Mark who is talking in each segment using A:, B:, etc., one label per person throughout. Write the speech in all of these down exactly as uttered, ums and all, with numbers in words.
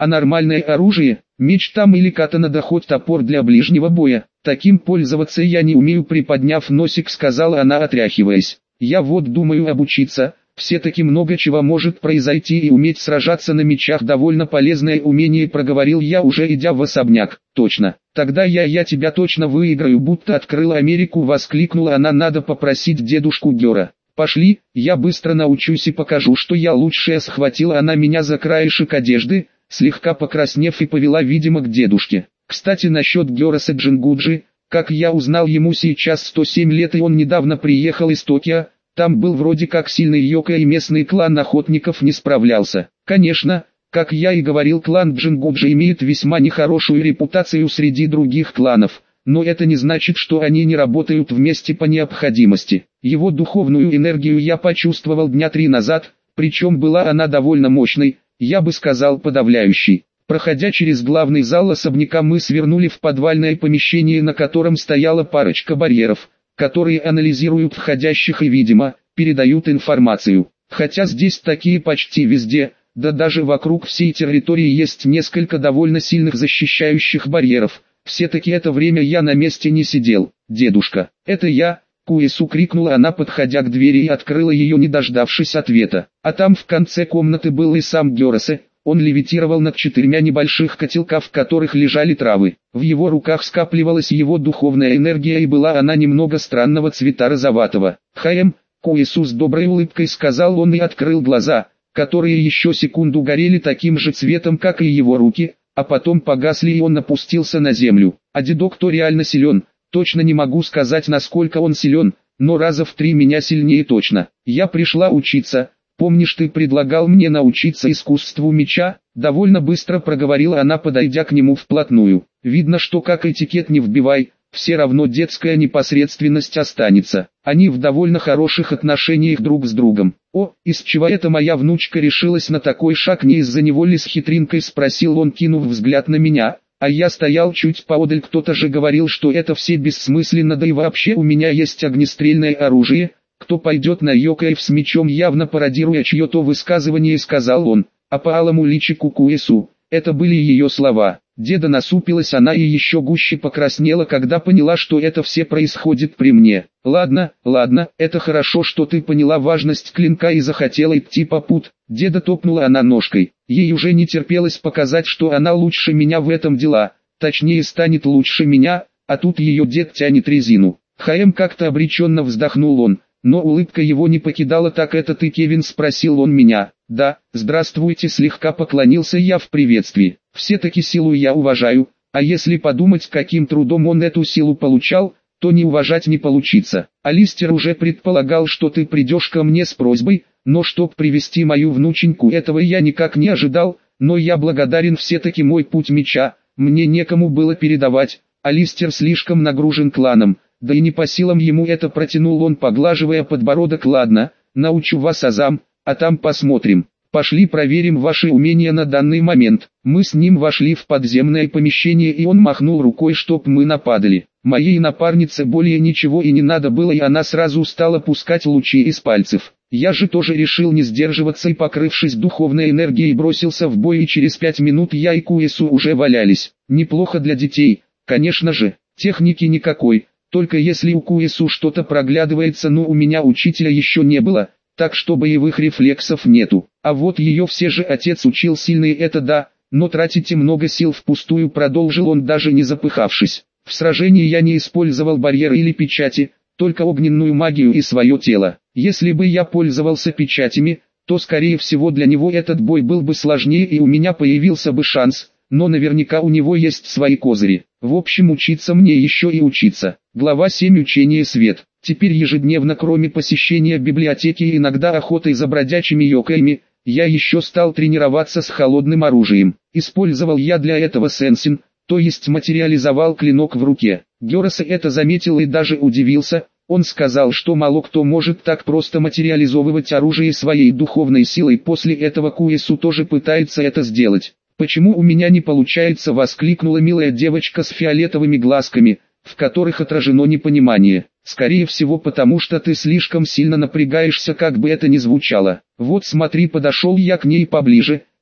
A: А нормальное оружие, меч там или катана да хоть топор для ближнего боя, таким пользоваться я не умею, приподняв носик, сказала она, отряхиваясь. Я вот думаю обучиться, все-таки много чего может произойти, и уметь сражаться на мечах довольно полезное умение, проговорил я, уже идя в особняк. Точно, тогда я я тебя точно выиграю, будто открыла Америку, воскликнула она, надо попросить дедушку Гера. Пошли, я быстро научусь и покажу, что я лучшая, схватила она меня за краешек одежды, слегка покраснев, и повела, видимо, к дедушке. Кстати, насчет Гераса Джингуджи, как я узнал, ему сейчас сто семь лет, и он недавно приехал из Токио. Там был вроде как сильный йока, и местный клан охотников не справлялся. Конечно, как я и говорил, клан Джингуджи имеет весьма нехорошую репутацию среди других кланов, но это не значит, что они не работают вместе по необходимости. Его духовную энергию я почувствовал дня три назад, причем была она довольно мощной, я бы сказал подавляющей. Проходя через главный зал особняка, мы свернули в подвальное помещение, на котором стояла парочка барьеров, которые анализируют входящих и, видимо, передают информацию. Хотя здесь такие почти везде, да даже вокруг всей территории есть несколько довольно сильных защищающих барьеров. Все-таки это время я на месте не сидел. «Дедушка, это я!» Куэсу, крикнула она, подходя к двери, и открыла ее, не дождавшись ответа. А там в конце комнаты был и сам Гераса. Он левитировал над четырьмя небольших котелка, в которых лежали травы. В его руках скапливалась его духовная энергия, и была она немного странного цвета, розоватого. «Хаем!» Куэсу с доброй улыбкой сказал он и открыл глаза, которые еще секунду горели таким же цветом, как и его руки, а потом погасли, и он опустился на землю. А дедок-то реально силен. Точно не могу сказать, насколько он силен, но раза в три меня сильнее точно. Я пришла учиться. Помнишь, ты предлагал мне научиться искусству меча? Довольно быстро проговорила она, подойдя к нему вплотную. Видно, что как этикет не вбивай, все равно детская непосредственность останется. Они в довольно хороших отношениях друг с другом. О, из чего это моя внучка решилась на такой шаг, не из-за него ли, с хитринкой спросил он, кинув взгляд на меня. А я стоял чуть поодаль. Кто-то же говорил, что это все бессмысленно, да и вообще у меня есть огнестрельное оружие. Кто пойдет на йокаев с мечом, явно пародируя чье-то высказывание, сказал он. А по алому личику Куэсу, это были ее слова. Деда насупилась она и еще гуще покраснела, когда поняла, что это все происходит при мне. Ладно, ладно, это хорошо, что ты поняла важность клинка и захотела идти по путь. Деда топнула она ножкой. Ей уже не терпелось показать, что она лучше меня в этом дела. Точнее, станет лучше меня, а тут ее дед тянет резину. Хаем, как-то обреченно вздохнул он. Но улыбка его не покидала. Так это ты, Кевин, спросил он меня. Да, здравствуйте, слегка поклонился я в приветствии. Все-таки силу я уважаю, а если подумать, каким трудом он эту силу получал, то не уважать не получится. Алистер уже предполагал, что ты придешь ко мне с просьбой, но чтоб привести мою внученьку, этого я никак не ожидал, но я благодарен, все-таки мой путь меча, мне некому было передавать, Алистер слишком нагружен кланом. Да и не по силам ему это, протянул он, поглаживая подбородок. Ладно, научу вас азам, а там посмотрим. Пошли проверим ваши умения на данный момент. Мы с ним вошли в подземное помещение, и он махнул рукой, чтоб мы нападали. Моей напарнице более ничего и не надо было, и она сразу стала пускать лучи из пальцев. Я же тоже решил не сдерживаться и, покрывшись духовной энергией, бросился в бой, и через пять минут я и Куэсу уже валялись. Неплохо для детей, конечно же, техники никакой. Только если у Куэсу что-то проглядывается, но у меня учителя еще не было, так что боевых рефлексов нету. А вот ее все же отец учил сильный, это да, но тратите много сил впустую, продолжил он, даже не запыхавшись. В сражении я не использовал барьеры или печати, только огненную магию и свое тело. Если бы я пользовался печатями, то скорее всего для него этот бой был бы сложнее и у меня появился бы шанс, но наверняка у него есть свои козыри. В общем, учиться мне еще и учиться. Глава семь. Учение свет. Теперь ежедневно, кроме посещения библиотеки и иногда охотой за бродячими йокаями, я еще стал тренироваться с холодным оружием. Использовал я для этого сенсин, то есть материализовал клинок в руке. Гераса это заметил и даже удивился. Он сказал, что мало кто может так просто материализовывать оружие своей духовной силой. После этого Куэсу тоже пытается это сделать. «Почему у меня не получается?» — воскликнула милая девочка с фиолетовыми глазками, в которых отражено непонимание. «Скорее всего, потому что ты слишком сильно напрягаешься, как бы это ни звучало. Вот смотри», — подошел я к ней поближе,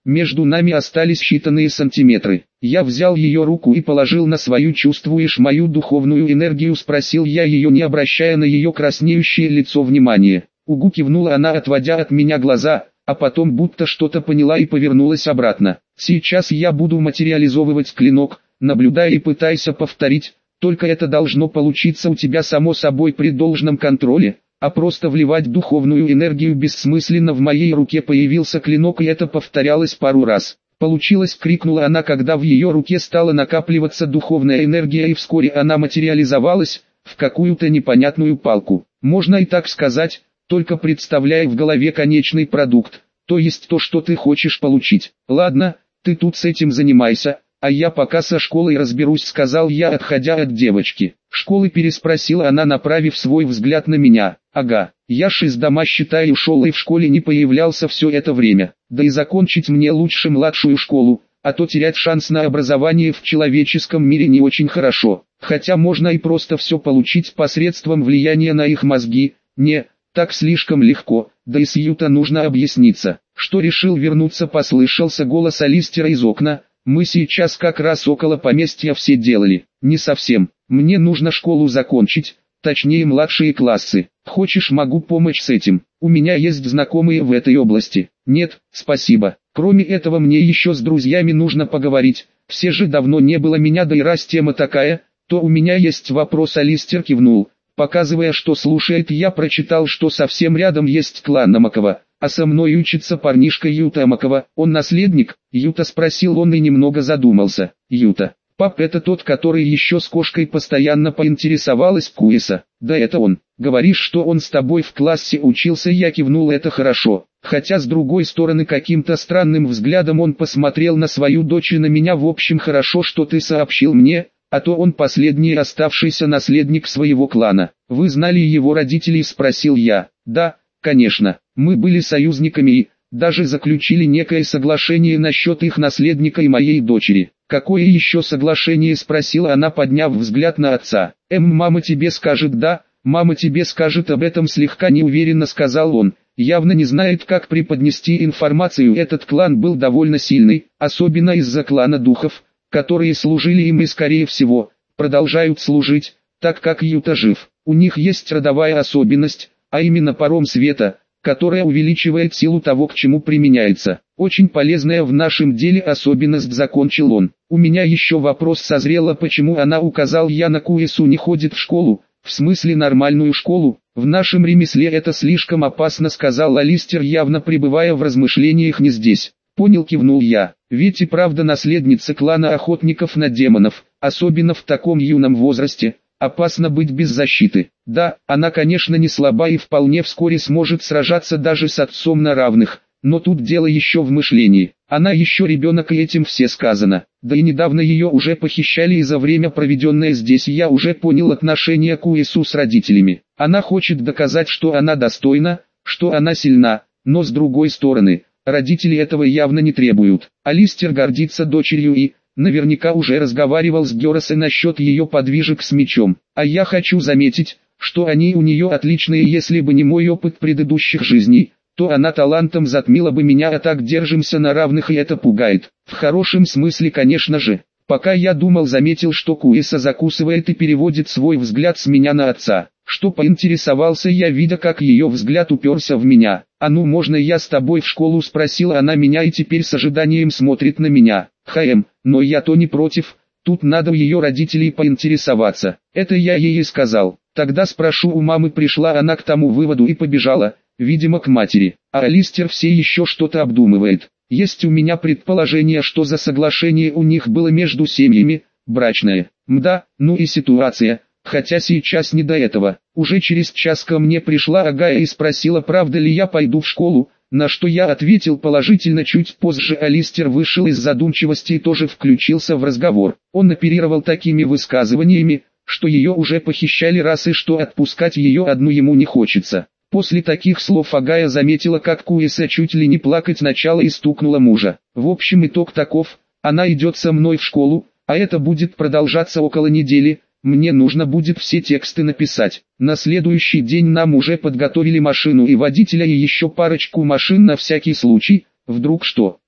A: между нами остались считанные сантиметры. Я взял ее руку и положил на свою «чувствуешь мою духовную энергию?» — спросил я ее, не обращая на ее краснеющее лицо внимания. Угу, кивнула она, отводя от меня глаза, а потом будто что-то поняла и повернулась обратно. Сейчас я буду материализовывать клинок, наблюдая и пытаясь повторить, только это должно получиться у тебя само собой при должном контроле. А просто вливать духовную энергию бессмысленно. В моей руке появился клинок, и это повторялось пару раз. «Получилось!» — крикнула она, когда в ее руке стала накапливаться духовная энергия, и вскоре она материализовалась в какую-то непонятную палку. Можно и так сказать, только представляя в голове конечный продукт, то есть то, что ты хочешь получить. «Ладно, ты тут с этим занимайся, а я пока со школой разберусь», — сказал я, отходя от девочки. «Школы?» — переспросила она, направив свой взгляд на меня. «Ага, я ж из дома, считай, ушел и в школе не появлялся все это время. Да и закончить мне лучше младшую школу, а то терять шанс на образование в человеческом мире не очень хорошо. Хотя можно и просто все получить посредством влияния на их мозги. Не, так слишком легко, да и с Юта нужно объясниться». «Что, решил вернуться?» — послышался голос Алистера из окна. «Мы сейчас как раз около поместья все делали». «Не совсем, мне нужно школу закончить, точнее младшие классы. Хочешь, могу помочь с этим, у меня есть знакомые в этой области». «Нет, спасибо, кроме этого мне еще с друзьями нужно поговорить, все же давно не было меня, да и раз тема такая, то у меня есть вопрос». Алистер кивнул, показывая, что слушает. Я прочитал, что совсем рядом есть клан Амакова, а со мной учится парнишка Юта Амакова. «Он наследник?» Юта спросил он и немного задумался. «Юта, пап, это тот, который еще с кошкой постоянно?» поинтересовалась Куиса. «Да, это он. Говоришь, что он с тобой в классе учился?» Я кивнул. «Это хорошо». Хотя с другой стороны каким-то странным взглядом он посмотрел на свою дочь и на меня. «В общем, хорошо, что ты сообщил мне, а то он последний оставшийся наследник своего клана». «Вы знали его родителей?» — спросил я. «Да, конечно, мы были союзниками и даже заключили некое соглашение насчет их наследника и моей дочери». «Какое еще соглашение?» — спросила она, подняв взгляд на отца. «Эм, мама тебе скажет». «Да, мама тебе скажет об этом», — слегка неуверенно сказал он. Явно не знает, как преподнести информацию. Этот клан был довольно сильный, особенно из-за клана духов, которые служили им и, скорее всего, продолжают служить, так как Юта жив. У них есть родовая особенность, а именно паром света, которая увеличивает силу того, к чему применяется. Очень полезная в нашем деле особенность, закончил он. «У меня еще вопрос созрел, почему она?» указал я на Куису. «Не ходит в школу?» «В смысле нормальную школу? В нашем ремесле это слишком опасно», сказал Алистер, явно пребывая в размышлениях. «Не здесь». «Понял», кивнул я. «Ведь и правда наследница клана охотников на демонов, особенно в таком юном возрасте, опасно быть без защиты. Да, она, конечно, не слаба и вполне вскоре сможет сражаться даже с отцом на равных, но тут дело еще в мышлении. Она еще ребенок, и этим все сказано. Да и недавно ее уже похищали, и за время, проведенное здесь, я уже понял отношение Куису с родителями. Она хочет доказать, что она достойна, что она сильна, но с другой стороны, родители этого явно не требуют. Алистер гордится дочерью и наверняка уже разговаривал с Герасой насчет ее подвижек с мечом. А я хочу заметить, что они у нее отличные. Если бы не мой опыт предыдущих жизней, то она талантом затмила бы меня, а так держимся на равных, и это пугает. В хорошем смысле, конечно же. Пока я думал, заметил, что Куиса закусывает и переводит свой взгляд с меня на отца. Что, поинтересовался я, видя, как ее взгляд уперся в меня. «А ну, можно я с тобой в школу?» спросила она меня и теперь с ожиданием смотрит на меня. «Хм, но я-то не против, тут надо у ее родителей поинтересоваться». Это я ей и сказал. «Тогда спрошу у мамы». Пришла она к тому выводу и побежала, видимо, к матери. А Алистер все еще что-то обдумывает. Есть у меня предположение, что за соглашение у них было между семьями, брачное. Мда, ну и ситуация, хотя сейчас не до этого. Уже через час ко мне пришла Агая и спросила, правда ли я пойду в школу, на что я ответил положительно. Чуть позже Алистер вышел из задумчивости и тоже включился в разговор. Он оперировал такими высказываниями, что ее уже похищали раз и что отпускать ее одну ему не хочется. После таких слов Агая заметила, как Куиса чуть ли не плакать начала и стукнула мужа. В общем, итог таков: она идет со мной в школу, а это будет продолжаться около недели. Мне нужно будет все тексты написать. На следующий день нам уже подготовили машину и водителя, и еще парочку машин на всякий случай, вдруг что.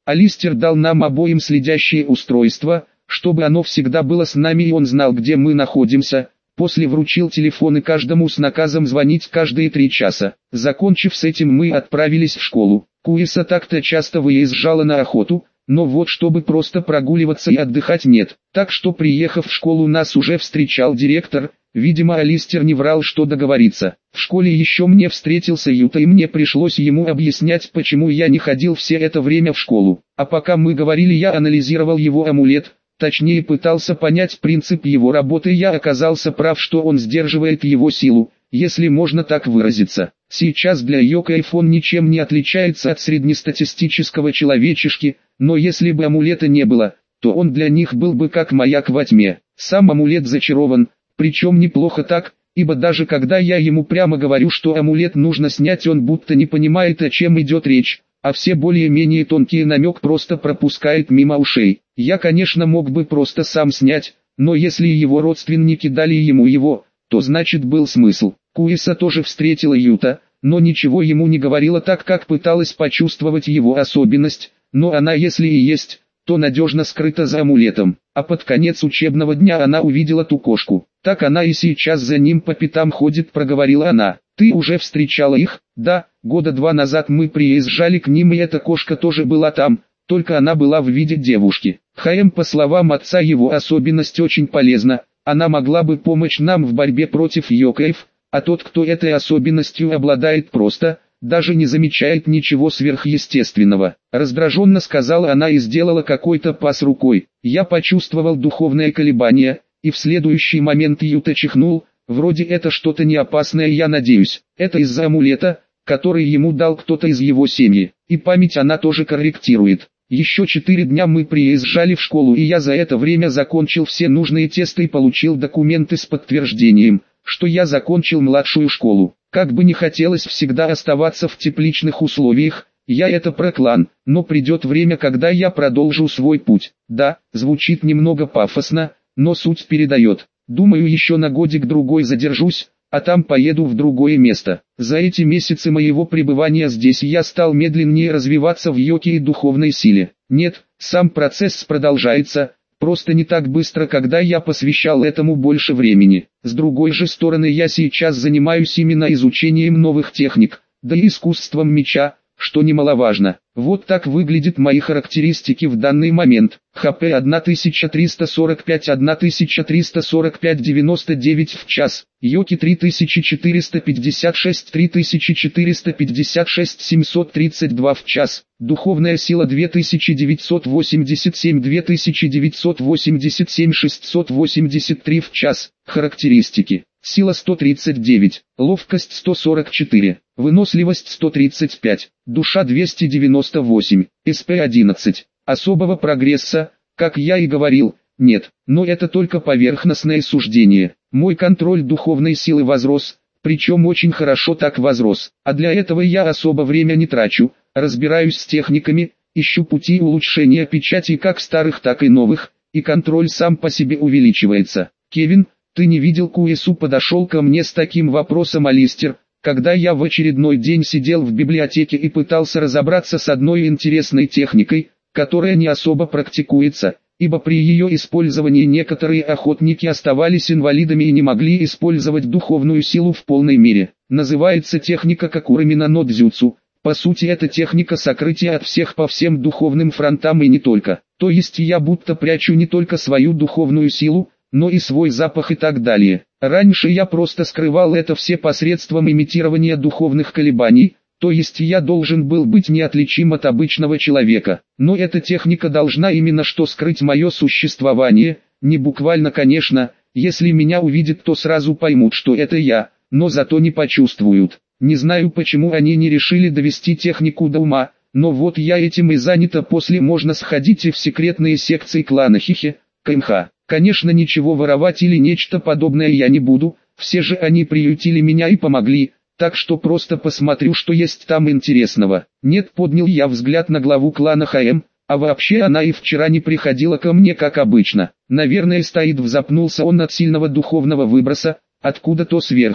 A: Алистер дал нам обоим следящее устройство, чтобы оно всегда было с нами и он знал, где мы находимся. После вручил телефоны каждому с наказом звонить каждые три часа. Закончив с этим, мы отправились в школу. Куиса так-то часто выезжала на охоту, но вот чтобы просто прогуливаться и отдыхать нет. Так что, приехав в школу, нас уже встречал директор. Видимо, Алистер не врал, что договориться. В школе еще мне встретился Юта, и мне пришлось ему объяснять, почему я не ходил все это время в школу. А пока мы говорили, я анализировал его амулет. Точнее, пытался понять принцип его работы. Я оказался прав, что он сдерживает его силу, если можно так выразиться. Сейчас для Йокаев он ничем не отличается от среднестатистического человечешки, но если бы амулета не было, то он для них был бы как маяк во тьме. Сам амулет зачарован, причем неплохо так, ибо даже когда я ему прямо говорю, что амулет нужно снять, он будто не понимает, о чем идет речь, а все более-менее тонкие намек просто пропускает мимо ушей. Я, конечно, мог бы просто сам снять, но если его родственники дали ему его, то значит был смысл. Куиса тоже встретила Юта, но ничего ему не говорила, так как пыталась почувствовать его особенность, но она, если и есть, то надежно скрыта за амулетом. А под конец учебного дня она увидела ту кошку. Так она и сейчас за ним по пятам ходит, проговорила она. Ты уже встречала их? Да, года два назад мы приезжали к ним, и эта кошка тоже была там, только она была в виде девушки. ХМ, по словам отца, его особенность очень полезна, она могла бы помочь нам в борьбе против Йокаев, а тот, кто этой особенностью обладает, просто даже не замечает ничего сверхъестественного. Раздраженно сказала она и сделала какой-то пас рукой. Я почувствовал духовное колебание, и в следующий момент Юта чихнул. Вроде это что-то не опасное, я надеюсь. Это из-за амулета, который ему дал кто-то из его семьи. И память она тоже корректирует. Еще четыре дня мы приезжали в школу, и я за это время закончил все нужные тесты и получил документы с подтверждением, что я закончил младшую школу. Как бы не хотелось всегда оставаться в тепличных условиях, я это про клан, но придет время, когда я продолжу свой путь. Да, звучит немного пафосно, но суть передает. Думаю, еще на годик-другой задержусь, а там поеду в другое место. За эти месяцы моего пребывания здесь я стал медленнее развиваться в йоке и духовной силе. Нет, сам процесс продолжается, просто не так быстро, когда я посвящал этому больше времени. С другой же стороны, я сейчас занимаюсь именно изучением новых техник, да и искусством меча, что немаловажно. Вот так выглядят мои характеристики в данный момент. ХП тысяча триста сорок пять тысяча триста сорок пять девяносто девять в час. Йоки три тысячи четыреста пятьдесят шесть три тысячи четыреста пятьдесят шесть семьсот тридцать два в час. Духовная сила две тысячи девятьсот восемьдесят семь две тысячи девятьсот восемьдесят семь шестьсот восемьдесят три в час. Характеристики. Сила сто тридцать девять, ловкость сто сорок четыре, выносливость сто тридцать пять, душа двести девяносто восемь, СП одиннадцать. Особого прогресса, как я и говорил, нет, но это только поверхностное суждение. Мой контроль духовной силы возрос, причем очень хорошо так возрос, а для этого я особо время не трачу, разбираюсь с техниками, ищу пути улучшения печати как старых, так и новых, и контроль сам по себе увеличивается. Кевин, ты не видел Куису? Подошел ко мне с таким вопросом Алистер, когда я в очередной день сидел в библиотеке и пытался разобраться с одной интересной техникой, которая не особо практикуется, ибо при ее использовании некоторые охотники оставались инвалидами и не могли использовать духовную силу в полной мере. Называется техника Какурамина но дзюцу. По сути, это техника сокрытия от всех по всем духовным фронтам и не только. То есть я будто прячу не только свою духовную силу, но и свой запах и так далее. Раньше я просто скрывал это все посредством имитирования духовных колебаний, то есть я должен был быть неотличим от обычного человека. Но эта техника должна именно что скрыть мое существование, не буквально, конечно, если меня увидят, то сразу поймут, что это я, но зато не почувствуют. Не знаю, почему они не решили довести технику до ума, но вот я этим и занята. После можно сходить и в секретные секции клана Хихи, КМХ. Конечно, ничего воровать или нечто подобное я не буду, все же они приютили меня и помогли, так что просто посмотрю, что есть там интересного. Нет, поднял я взгляд на главу клана ХМ, а вообще она и вчера не приходила ко мне как обычно. Наверное, стоит, запнулся он от сильного духовного выброса, откуда-то сверху.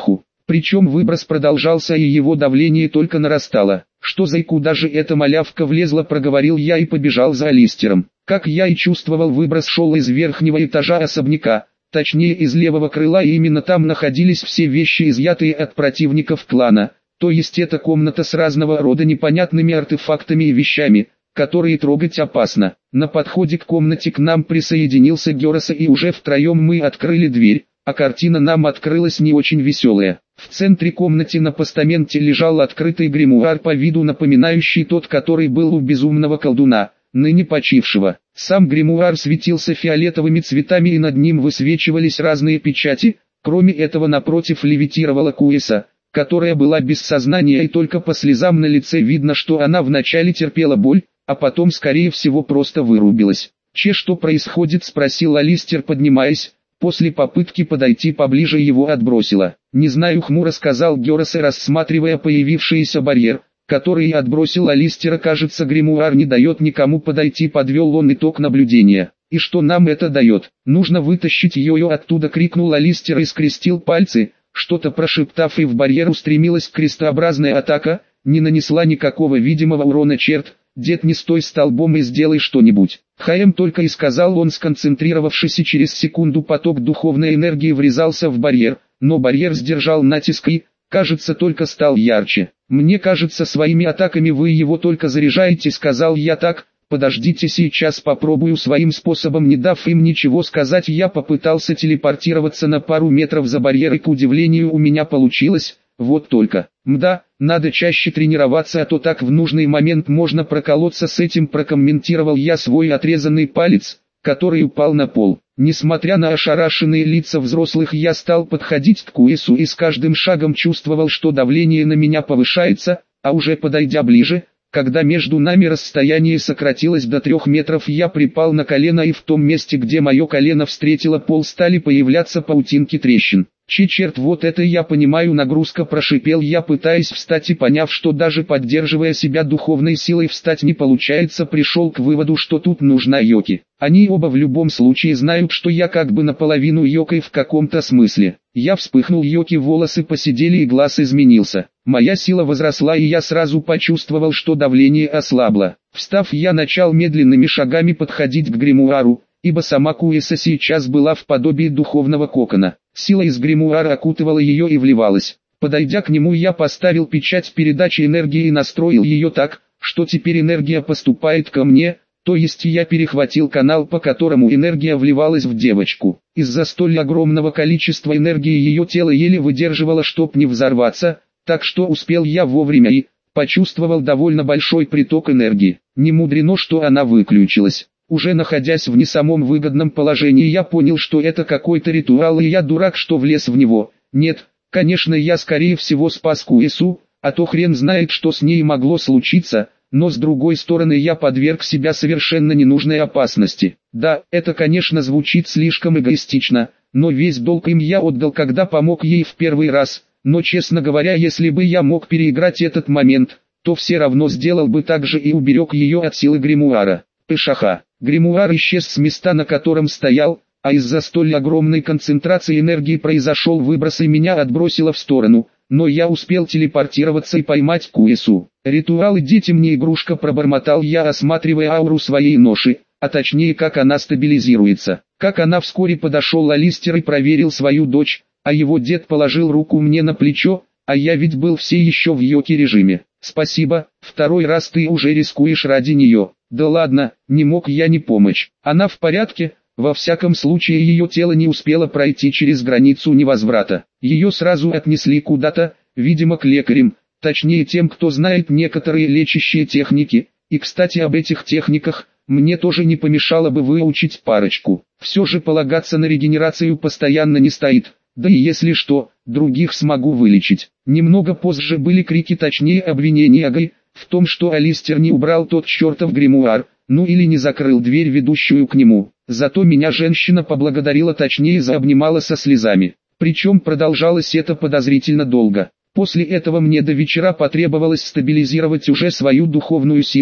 A: Причем выброс продолжался и его давление только нарастало. «Что за и куда же эта малявка влезла?» — проговорил я и побежал за Алистером. Как я и чувствовал, выброс шел из верхнего этажа особняка, точнее из левого крыла, и именно там находились все вещи, изъятые от противников клана. То есть это комната с разного рода непонятными артефактами и вещами, которые трогать опасно. На подходе к комнате к нам присоединился Героса, и уже втроем мы открыли дверь, а картина нам открылась не очень веселая. В центре комнаты на постаменте лежал открытый гримуар, по виду напоминающий тот, который был у безумного колдуна, ныне почившего. Сам гримуар светился фиолетовыми цветами, и над ним высвечивались разные печати. Кроме этого, напротив левитировала Куэса, которая была без сознания, и только по слезам на лице видно, что она вначале терпела боль, а потом, скорее всего, просто вырубилась. «Че, что происходит?» — спросил Алистер, поднимаясь. После попытки подойти поближе его отбросило. «Не знаю», — хмуро сказал Героса, рассматривая появившийся барьер, который отбросил Алистера. «Кажется, гримуар не дает никому подойти», — подвел он итог наблюдения. «И что нам это дает? Нужно вытащить ее оттуда!» — крикнул Алистер и скрестил пальцы. Что-то прошептав, и в барьер устремилась крестообразная атака, не нанесла никакого видимого урона. «Черт, дед, не стой столбом и сделай что-нибудь!» «Хаем!» — только и сказал он, сконцентрировавшись, и через секунду поток духовной энергии врезался в барьер, но барьер сдержал натиск и, кажется, только стал ярче. «Мне кажется, своими атаками вы его только заряжаете», — сказал я. «Так, подождите, сейчас попробую своим способом». Не дав им ничего сказать, я попытался телепортироваться на пару метров за барьер, и, к удивлению, у меня получилось. Вот только, мда, надо чаще тренироваться, а то так в нужный момент можно проколоться с этим, прокомментировал я свой отрезанный палец, который упал на пол. Несмотря на ошарашенные лица взрослых, я стал подходить к Куэсу и с каждым шагом чувствовал, что давление на меня повышается, а уже подойдя ближе, когда между нами расстояние сократилось до трех метров, я припал на колено, и в том месте, где мое колено встретило пол, стали появляться паутинки трещин. «Че, черт, вот это я понимаю, нагрузка!» — прошипел я, пытаясь встать, и, поняв, что даже поддерживая себя духовной силой встать не получается, пришел к выводу, что тут нужна Йоки. Они оба в любом случае знают, что я как бы наполовину Йокой в каком-то смысле. Я вспыхнул, Йоки волосы посидели и глаз изменился. Моя сила возросла, и я сразу почувствовал, что давление ослабло. Встав, я начал медленными шагами подходить к гримуару, ибо сама Куэса сейчас была в подобии духовного кокона. Сила из гримуара окутывала ее и вливалась. Подойдя к нему, я поставил печать передачи энергии и настроил ее так, что теперь энергия поступает ко мне, то есть я перехватил канал, по которому энергия вливалась в девочку. Из-за столь огромного количества энергии ее тело еле выдерживало, чтоб не взорваться, так что успел я вовремя и почувствовал довольно большой приток энергии. Не мудрено, что она выключилась. Уже находясь в не самом выгодном положении, я понял, что это какой-то ритуал, и я дурак, что влез в него. Нет, конечно, я скорее всего спас Куэсу, а то хрен знает, что с ней могло случиться, но с другой стороны я подверг себя совершенно ненужной опасности. Да, это, конечно, звучит слишком эгоистично, но весь долг им я отдал, когда помог ей в первый раз, но, честно говоря, если бы я мог переиграть этот момент, то все равно сделал бы так же и уберег ее от силы гримуара. Пышаха. Гримуар исчез с места, на котором стоял, а из-за столь огромной концентрации энергии произошел выброс, и меня отбросило в сторону, но я успел телепортироваться и поймать Куэсу. «Ритуал и детям не игрушка», — пробормотал я, осматривая ауру своей ноши, а точнее как она стабилизируется. Как она вскоре подошел Алистер и проверил свою дочь, а его дед положил руку мне на плечо, а я ведь был все еще в Йоки режиме. «Спасибо, второй раз ты уже рискуешь ради нее». «Да ладно, не мог я не помочь. Она в порядке?» Во всяком случае, ее тело не успело пройти через границу невозврата. Ее сразу отнесли куда-то, видимо к лекарям, точнее тем, кто знает некоторые лечащие техники. И, кстати, об этих техниках мне тоже не помешало бы выучить парочку. Все же полагаться на регенерацию постоянно не стоит. Да и если что, других смогу вылечить. Немного позже были крики, точнее обвинения Агай, в том, что Алистер не убрал тот чертов гримуар, ну или не закрыл дверь, ведущую к нему. Зато меня женщина поблагодарила, точнее заобнимала со слезами. Причем продолжалось это подозрительно долго. После этого мне до вечера потребовалось стабилизировать уже свою духовную силу,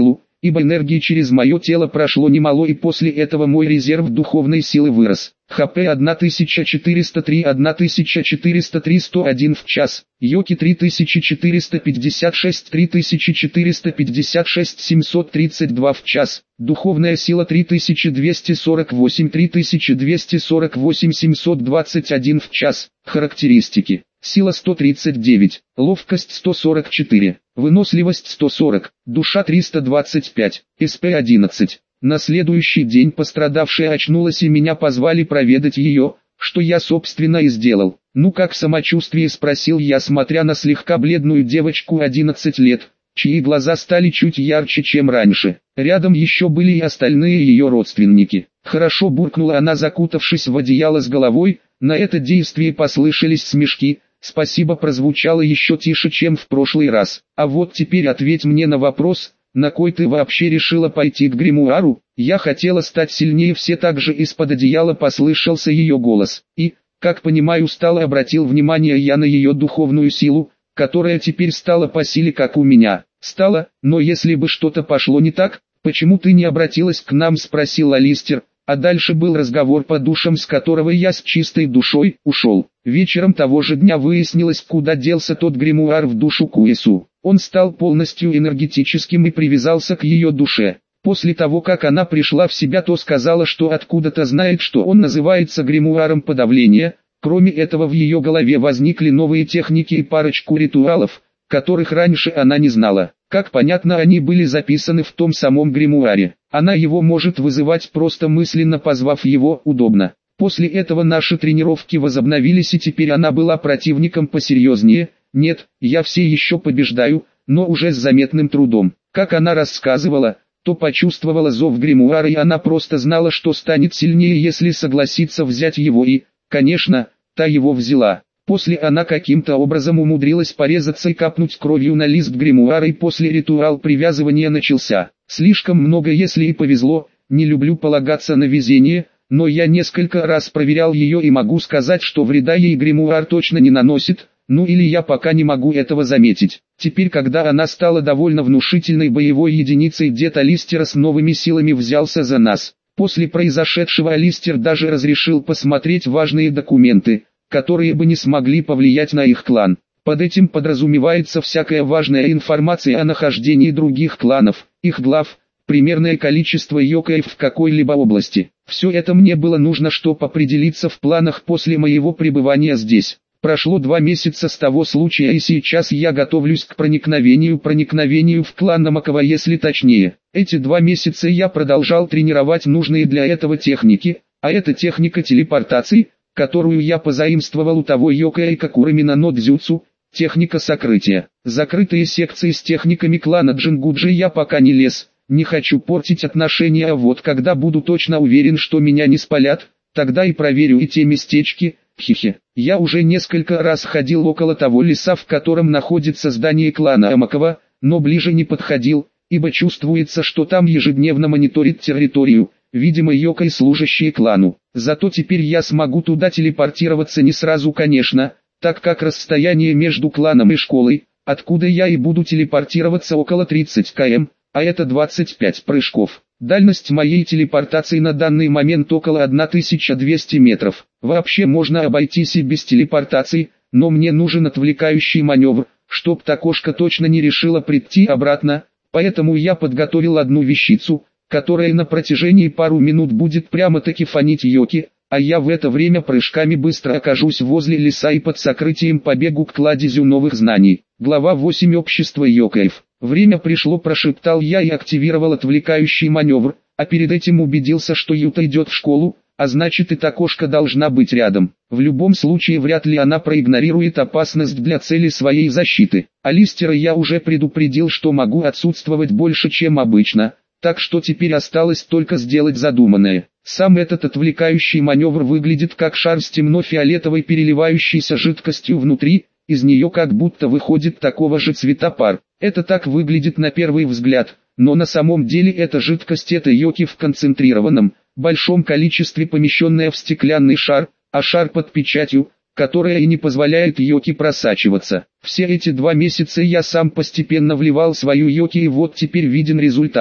A: ибо энергии через мое тело прошло немало, и после этого мой резерв духовной силы вырос. ХП тысяча четыреста три, тысяча четыреста три, сто один в час. Йоки три тысячи четыреста пятьдесят шесть, три тысячи четыреста пятьдесят шесть, семьсот тридцать два в час. Духовная сила три тысячи двести сорок восемь, три тысячи двести сорок восемь, семьсот двадцать один в час. Характеристики. Сила сто тридцать девять, ловкость сто сорок четыре, выносливость сто сорок, душа триста двадцать пять, СП одиннадцать. На следующий день пострадавшая очнулась и меня позвали проведать ее, что я собственно и сделал. «Ну как самочувствие?» — спросил я, смотря на слегка бледную девочку одиннадцати лет, чьи глаза стали чуть ярче, чем раньше. Рядом еще были и остальные ее родственники. «Хорошо», — буркнула она, закутавшись в одеяло с головой. На это действие послышались смешки. «Спасибо» прозвучало еще тише, чем в прошлый раз. «А вот теперь ответь мне на вопрос, на кой ты вообще решила пойти к гримуару?» «Я хотела стать сильнее». Все так же из-под одеяла послышался ее голос. И, как понимаю, стало обратил внимание я на ее духовную силу, которая теперь стала по силе как у меня. «Стало, но если бы что-то пошло не так, почему ты не обратилась к нам?» — спросил Алистер. А дальше был разговор по душам, с которого я с чистой душой ушел. Вечером того же дня выяснилось, куда делся тот гримуар в душу Куэсу. Он стал полностью энергетическим и привязался к ее душе. После того, как она пришла в себя, то сказала, что откуда-то знает, что он называется гримуаром подавления. Кроме этого, в ее голове возникли новые техники и парочку ритуалов, которых раньше она не знала. Как понятно, они были записаны в том самом гримуаре. Она его может вызывать, просто мысленно позвав его, удобно. После этого наши тренировки возобновились, и теперь она была противником посерьезнее. Нет, я все еще побеждаю, но уже с заметным трудом. Как она рассказывала, то почувствовала зов гримуара, и она просто знала, что станет сильнее, если согласится взять его, и, конечно, та его взяла. После она каким-то образом умудрилась порезаться и капнуть кровью на лист гримуара, и после ритуал привязывания начался. Слишком много, если и повезло. Не люблю полагаться на везение, но я несколько раз проверял ее и могу сказать, что вреда ей гримуар точно не наносит, ну или я пока не могу этого заметить. Теперь, когда она стала довольно внушительной боевой единицей, дед Алистера с новыми силами взялся за нас. После произошедшего Алистер даже разрешил посмотреть важные документы, которые бы не смогли повлиять на их клан. Под этим подразумевается всякая важная информация о нахождении других кланов, их глав, примерное количество йокаев в какой-либо области. Все это мне было нужно, чтобы определиться в планах после моего пребывания здесь. Прошло два месяца с того случая, и сейчас я готовлюсь к проникновению, проникновению в клан Намакова, если точнее. Эти два месяца я продолжал тренировать нужные для этого техники, а это техника телепортации, которую я позаимствовал у того йокая Кокурамина но дзюцу, техника сокрытия. Закрытые секции с техниками клана Джингуджи я пока не лез, не хочу портить отношения, а вот когда буду точно уверен, что меня не спалят, тогда и проверю и те местечки, хихи. Я уже несколько раз ходил около того леса, в котором находится здание клана Амакова, но ближе не подходил, ибо чувствуется, что там ежедневно мониторит территорию, видимо йокай, служащие клану. Зато теперь я смогу туда телепортироваться не сразу, конечно, так как расстояние между кланом и школой, откуда я и буду телепортироваться, около тридцати километров, а это двадцать пять прыжков. Дальность моей телепортации на данный момент около тысяча двести метров. Вообще можно обойтись и без телепортации, но мне нужен отвлекающий маневр, чтоб та кошка точно не решила прийти обратно, поэтому я подготовил одну вещицу, которая на протяжении пару минут будет прямо-таки фонить йоки, а я в это время прыжками быстро окажусь возле леса и под сокрытием побегу к кладезю новых знаний. Глава восемь. Общество йокаев. «Время пришло», — прошептал я и активировал отвлекающий маневр, а перед этим убедился, что Юта идет в школу, а значит и та кошка должна быть рядом. В любом случае вряд ли она проигнорирует опасность для цели своей защиты. Алистера я уже предупредил, что могу отсутствовать больше, чем обычно, так что теперь осталось только сделать задуманное. Сам этот отвлекающий маневр выглядит как шар с темно-фиолетовой переливающейся жидкостью внутри, из нее как будто выходит такого же цвета пар. Это так выглядит на первый взгляд, но на самом деле эта жидкость — это йоки в концентрированном, большом количестве, помещенная в стеклянный шар, а шар под печатью, которая и не позволяет йоки просачиваться. Все эти два месяца я сам постепенно вливал свою йоки, и вот теперь виден результат.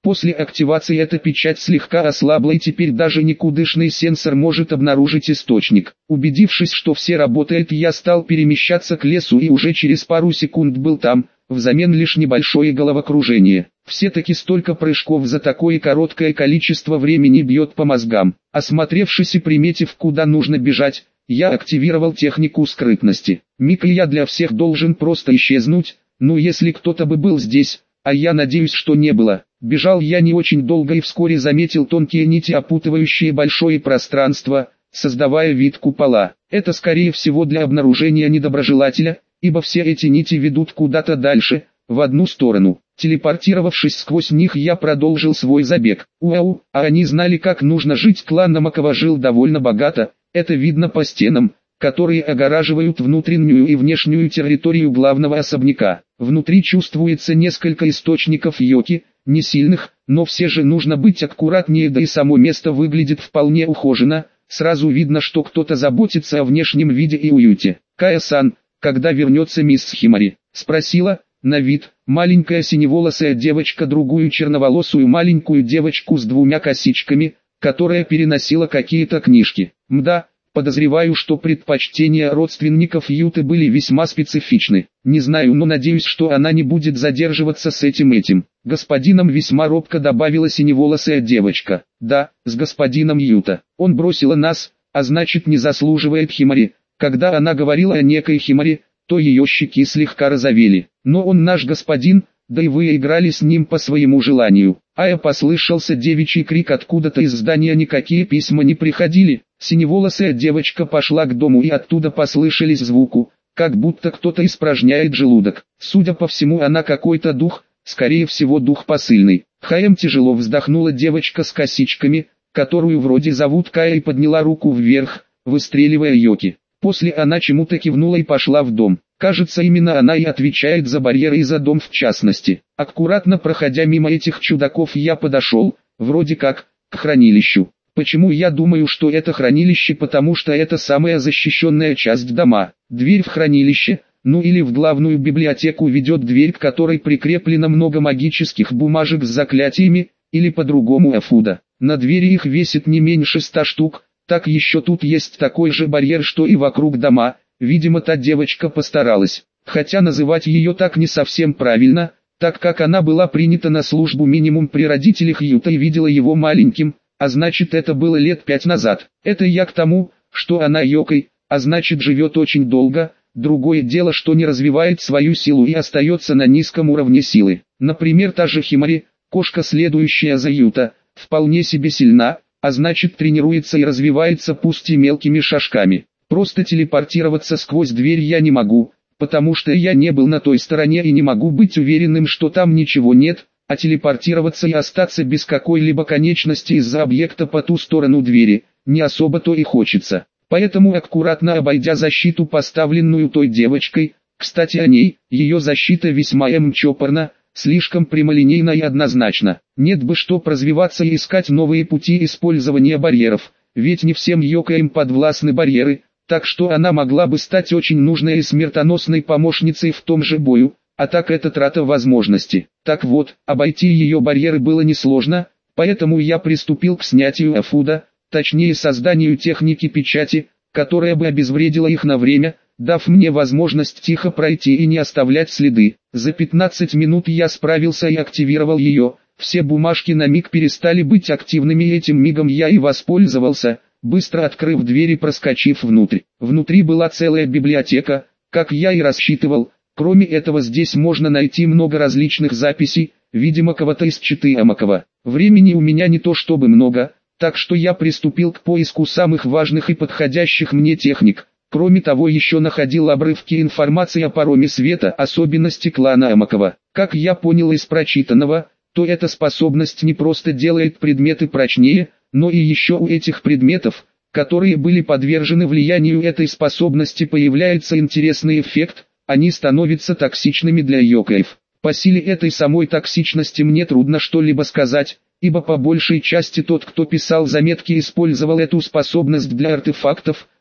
A: После активации эта печать слегка ослабла и теперь даже никудышный сенсор может обнаружить источник. Убедившись, что все работает, я стал перемещаться к лесу и уже через пару секунд был там, взамен лишь небольшое головокружение. Все-таки столько прыжков за такое короткое количество времени бьет по мозгам. Осмотревшись и приметив, куда нужно бежать, я активировал технику скрытности. Миг и я для всех должен просто исчезнуть, ну если кто-то бы был здесь, а я надеюсь, что не было. Бежал я не очень долго и вскоре заметил тонкие нити, опутывающие большое пространство, создавая вид купола. Это скорее всего для обнаружения недоброжелателя, ибо все эти нити ведут куда-то дальше, в одну сторону. Телепортировавшись сквозь них, я продолжил свой забег. Уау, а они знали, как нужно жить. Клан Намакова жил довольно богато, это видно по стенам, которые огораживают внутреннюю и внешнюю территорию главного особняка. Внутри чувствуется несколько источников йоки, не сильных, но все же нужно быть аккуратнее, да и само место выглядит вполне ухоженно, сразу видно, что кто-то заботится о внешнем виде и уюте. «Кая-сан, когда вернется мисс Химари?» — спросила, на вид, маленькая синеволосая девочка другую черноволосую маленькую девочку с двумя косичками, которая переносила какие-то книжки. Мда, подозреваю, что предпочтения родственников Юты были весьма специфичны. Не знаю, но надеюсь, что она не будет задерживаться с этим этим. Господином весьма робко добавила синеволосая девочка. Да, с господином Юта. Он бросила нас, а значит не заслуживает Химари. Когда она говорила о некой Химари, то ее щеки слегка розовели. Но он наш господин, да и вы играли с ним по своему желанию. Ая, послышался девичий крик откуда-то из здания, никакие письма не приходили. Синеволосая девочка пошла к дому и оттуда послышались звуку, как будто кто-то испражняет желудок. Судя по всему, она какой-то дух, скорее всего дух посыльный. Хаем тяжело вздохнула девочка с косичками, которую вроде зовут Кая, и подняла руку вверх, выстреливая йоки. После она чему-то кивнула и пошла в дом. Кажется, именно она и отвечает за барьеры и за дом в частности. Аккуратно проходя мимо этих чудаков, я подошел, вроде как, к хранилищу. Почему я думаю, что это хранилище? Потому что это самая защищенная часть дома. Дверь в хранилище, ну или в главную библиотеку, ведет дверь, к которой прикреплено много магических бумажек с заклятиями, или по-другому афуда. На двери их весит не меньше ста штук. Так еще тут есть такой же барьер, что и вокруг дома. Видимо, та девочка постаралась. Хотя называть ее так не совсем правильно, так как она была принята на службу минимум при родителях Юта и видела его маленьким, а значит это было лет пять назад. Это я к тому, что она йокой, а значит живет очень долго. Другое дело, что не развивает свою силу и остается на низком уровне силы. Например, та же Химари, кошка, следующая за Юта, вполне себе сильна, а значит тренируется и развивается пусть и мелкими шажками. Просто телепортироваться сквозь дверь я не могу, потому что я не был на той стороне и не могу быть уверенным, что там ничего нет, а телепортироваться и остаться без какой-либо конечности из-за объекта по ту сторону двери, не особо-то и хочется. Поэтому, аккуратно обойдя защиту, поставленную той девочкой, кстати о ней, ее защита весьма чопорна, слишком прямолинейно и однозначно. Нет бы что развиваться и искать новые пути использования барьеров, ведь не всем йокаям подвластны барьеры, так что она могла бы стать очень нужной и смертоносной помощницей в том же бою, а так это трата возможности. Так вот, обойти ее барьеры было несложно, поэтому я приступил к снятию афуда, точнее созданию техники печати, которая бы обезвредила их на время, дав мне возможность тихо пройти и не оставлять следы. За пятнадцать минут я справился и активировал ее, все бумажки на миг перестали быть активными, и этим мигом я и воспользовался, быстро открыв дверь и проскочив внутрь. Внутри была целая библиотека, как я и рассчитывал. Кроме этого, здесь можно найти много различных записей, видимо кого-то из четы Амакова. Времени у меня не то чтобы много, так что я приступил к поиску самых важных и подходящих мне техник. Кроме того, еще находил обрывки информации о пароме света, особенности клана Амакова. Как я понял из прочитанного, то эта способность не просто делает предметы прочнее, но и еще у этих предметов, которые были подвержены влиянию этой способности, появляется интересный эффект, они становятся токсичными для йокаев. По силе этой самой токсичности мне трудно что-либо сказать, ибо по большей части тот, кто писал заметки, использовал эту способность для артефактов,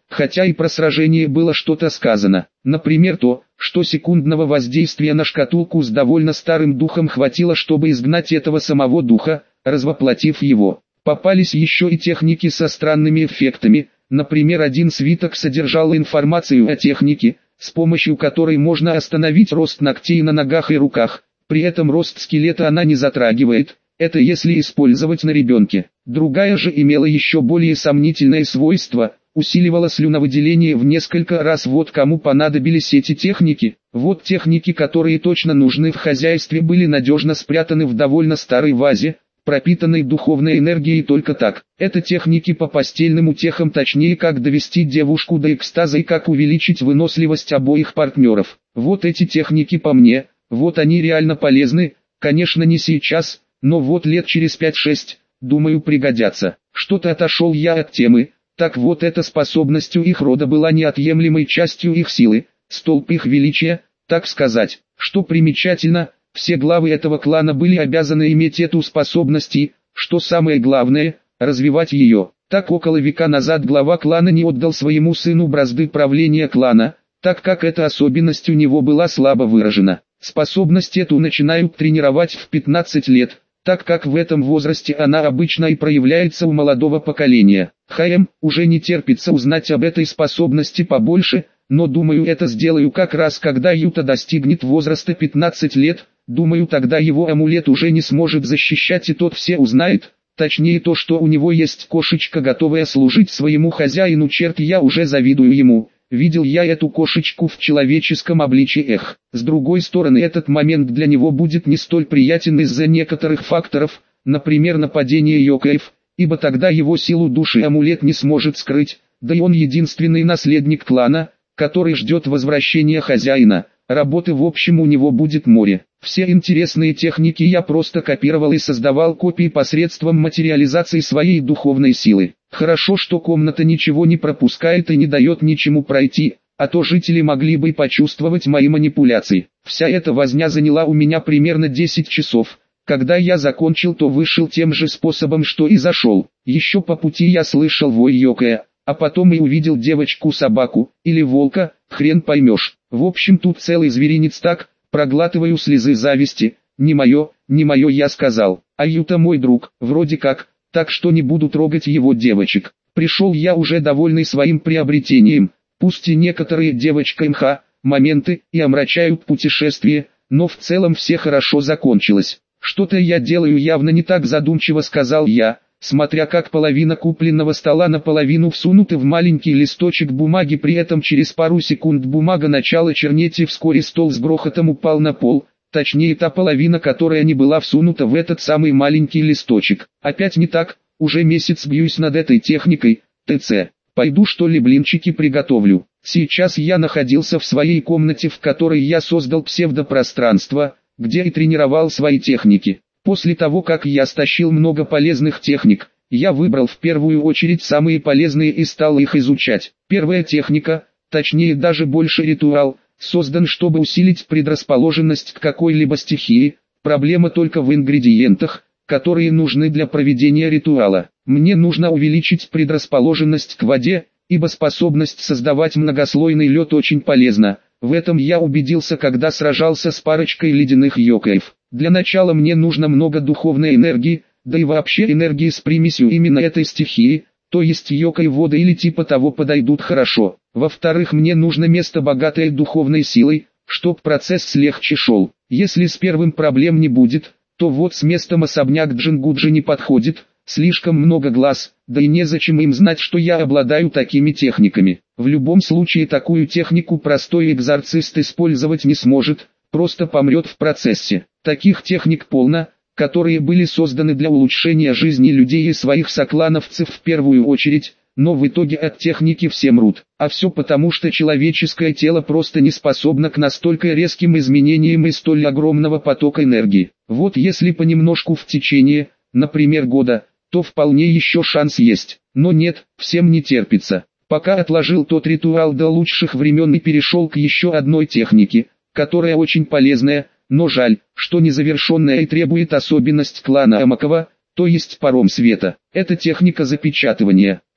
A: хотя и про сражение было что-то сказано. Например то, что секундного воздействия на шкатулку с довольно старым духом хватило, чтобы изгнать этого самого духа, развоплотив его. Попались еще и техники со странными эффектами. Например, один свиток содержал информацию о технике, с помощью которой можно остановить рост ногтей на ногах и руках. При этом рост скелета она не затрагивает. Это если использовать на ребенке. Другая же имела еще более сомнительное свойство, усиливала слюновыделение в несколько раз. Вот кому понадобились эти техники. Вот техники, которые точно нужны в хозяйстве, были надежно спрятаны в довольно старой вазе, пропитанной духовной энергией. Только так. Это техники по постельным утехам, точнее как довести девушку до экстаза и как увеличить выносливость обоих партнеров. Вот эти техники по мне, вот они реально полезны, конечно не сейчас, но вот лет через пять-шесть, думаю, пригодятся. Что-то отошел я от темы. Так вот, эта способность у их рода была неотъемлемой частью их силы, столб их величия, так сказать. Что примечательно, все главы этого клана были обязаны иметь эту способность и, что самое главное, развивать ее. Так около века назад глава клана не отдал своему сыну бразды правления клана, так как эта особенность у него была слабо выражена. Способность эту начинают тренировать в пятнадцать лет, так как в этом возрасте она обычно и проявляется у молодого поколения. ХМ, уже не терпится узнать об этой способности побольше, но думаю, это сделаю как раз когда Юта достигнет возраста пятнадцати лет, думаю, тогда его амулет уже не сможет защищать и тот все узнает, точнее то, что у него есть кошечка, готовая служить своему хозяину. Черт, я уже завидую ему. Видел я эту кошечку в человеческом обличии. Эх, с другой стороны, этот момент для него будет не столь приятен из-за некоторых факторов, например нападения йокаев, ибо тогда его силу души амулет не сможет скрыть, да и он единственный наследник клана, который ждет возвращения хозяина. Работы в общем у него будет море. Все интересные техники я просто копировал и создавал копии посредством материализации своей духовной силы. Хорошо, что комната ничего не пропускает и не дает ничему пройти, а то жители могли бы почувствовать мои манипуляции. Вся эта возня заняла у меня примерно десять часов. Когда я закончил, то вышел тем же способом, что и зашел. Еще по пути я слышал вой йокая, а потом и увидел девочку-собаку, или волка, хрен поймешь. В общем, тут целый зверинец. Так, проглатываю слезы зависти. Не мое, не мое, я сказал. А Юта мой друг, вроде как, так что не буду трогать его девочек. Пришел я уже довольный своим приобретением. Пусть и некоторые девочка МХ, моменты и омрачают путешествие, но в целом все хорошо закончилось. Что-то я делаю явно не так, задумчиво сказал я, смотря как половина купленного стола наполовину всунута в маленький листочек бумаги. При этом через пару секунд бумага начала чернеть и вскоре стол с грохотом упал на пол, точнее та половина, которая не была всунута в этот самый маленький листочек. Опять не так, уже месяц бьюсь над этой техникой, ТЦ. Пойду что ли блинчики приготовлю. Сейчас я находился в своей комнате, в которой я создал псевдопространство, где и тренировал свои техники. После того, как я стащил много полезных техник, я выбрал в первую очередь самые полезные и стал их изучать. Первая техника, точнее даже больше ритуал, создан, чтобы усилить предрасположенность к какой-либо стихии. Проблема только в ингредиентах, которые нужны для проведения ритуала. Мне нужно увеличить предрасположенность к воде, ибо способность создавать многослойный лед очень полезна. В этом я убедился, когда сражался с парочкой ледяных йокаев. Для начала мне нужно много духовной энергии, да и вообще энергии с примесью именно этой стихии, то есть йокай воды или типа того подойдут хорошо. Во-вторых, мне нужно место богатое духовной силой, чтоб процесс легче шел. Если с первым проблем не будет, то вот с местом особняк Джингуджи не подходит, слишком много глаз, да и незачем им знать, что я обладаю такими техниками. В любом случае такую технику простой экзорцист использовать не сможет, просто помрет в процессе. Таких техник полно, которые были созданы для улучшения жизни людей и своих соклановцев в первую очередь, но в итоге от техники все мрут. А все потому, что человеческое тело просто не способно к настолько резким изменениям и столь огромного потока энергии. Вот если понемножку в течение, например, года, то вполне еще шанс есть. Но нет, всем не терпится. Пока отложил тот ритуал до лучших времен и перешел к еще одной технике, которая очень полезная, но жаль, что незавершенная и требует особенность клана Амакова, то есть паром света. Это техника запечатывания.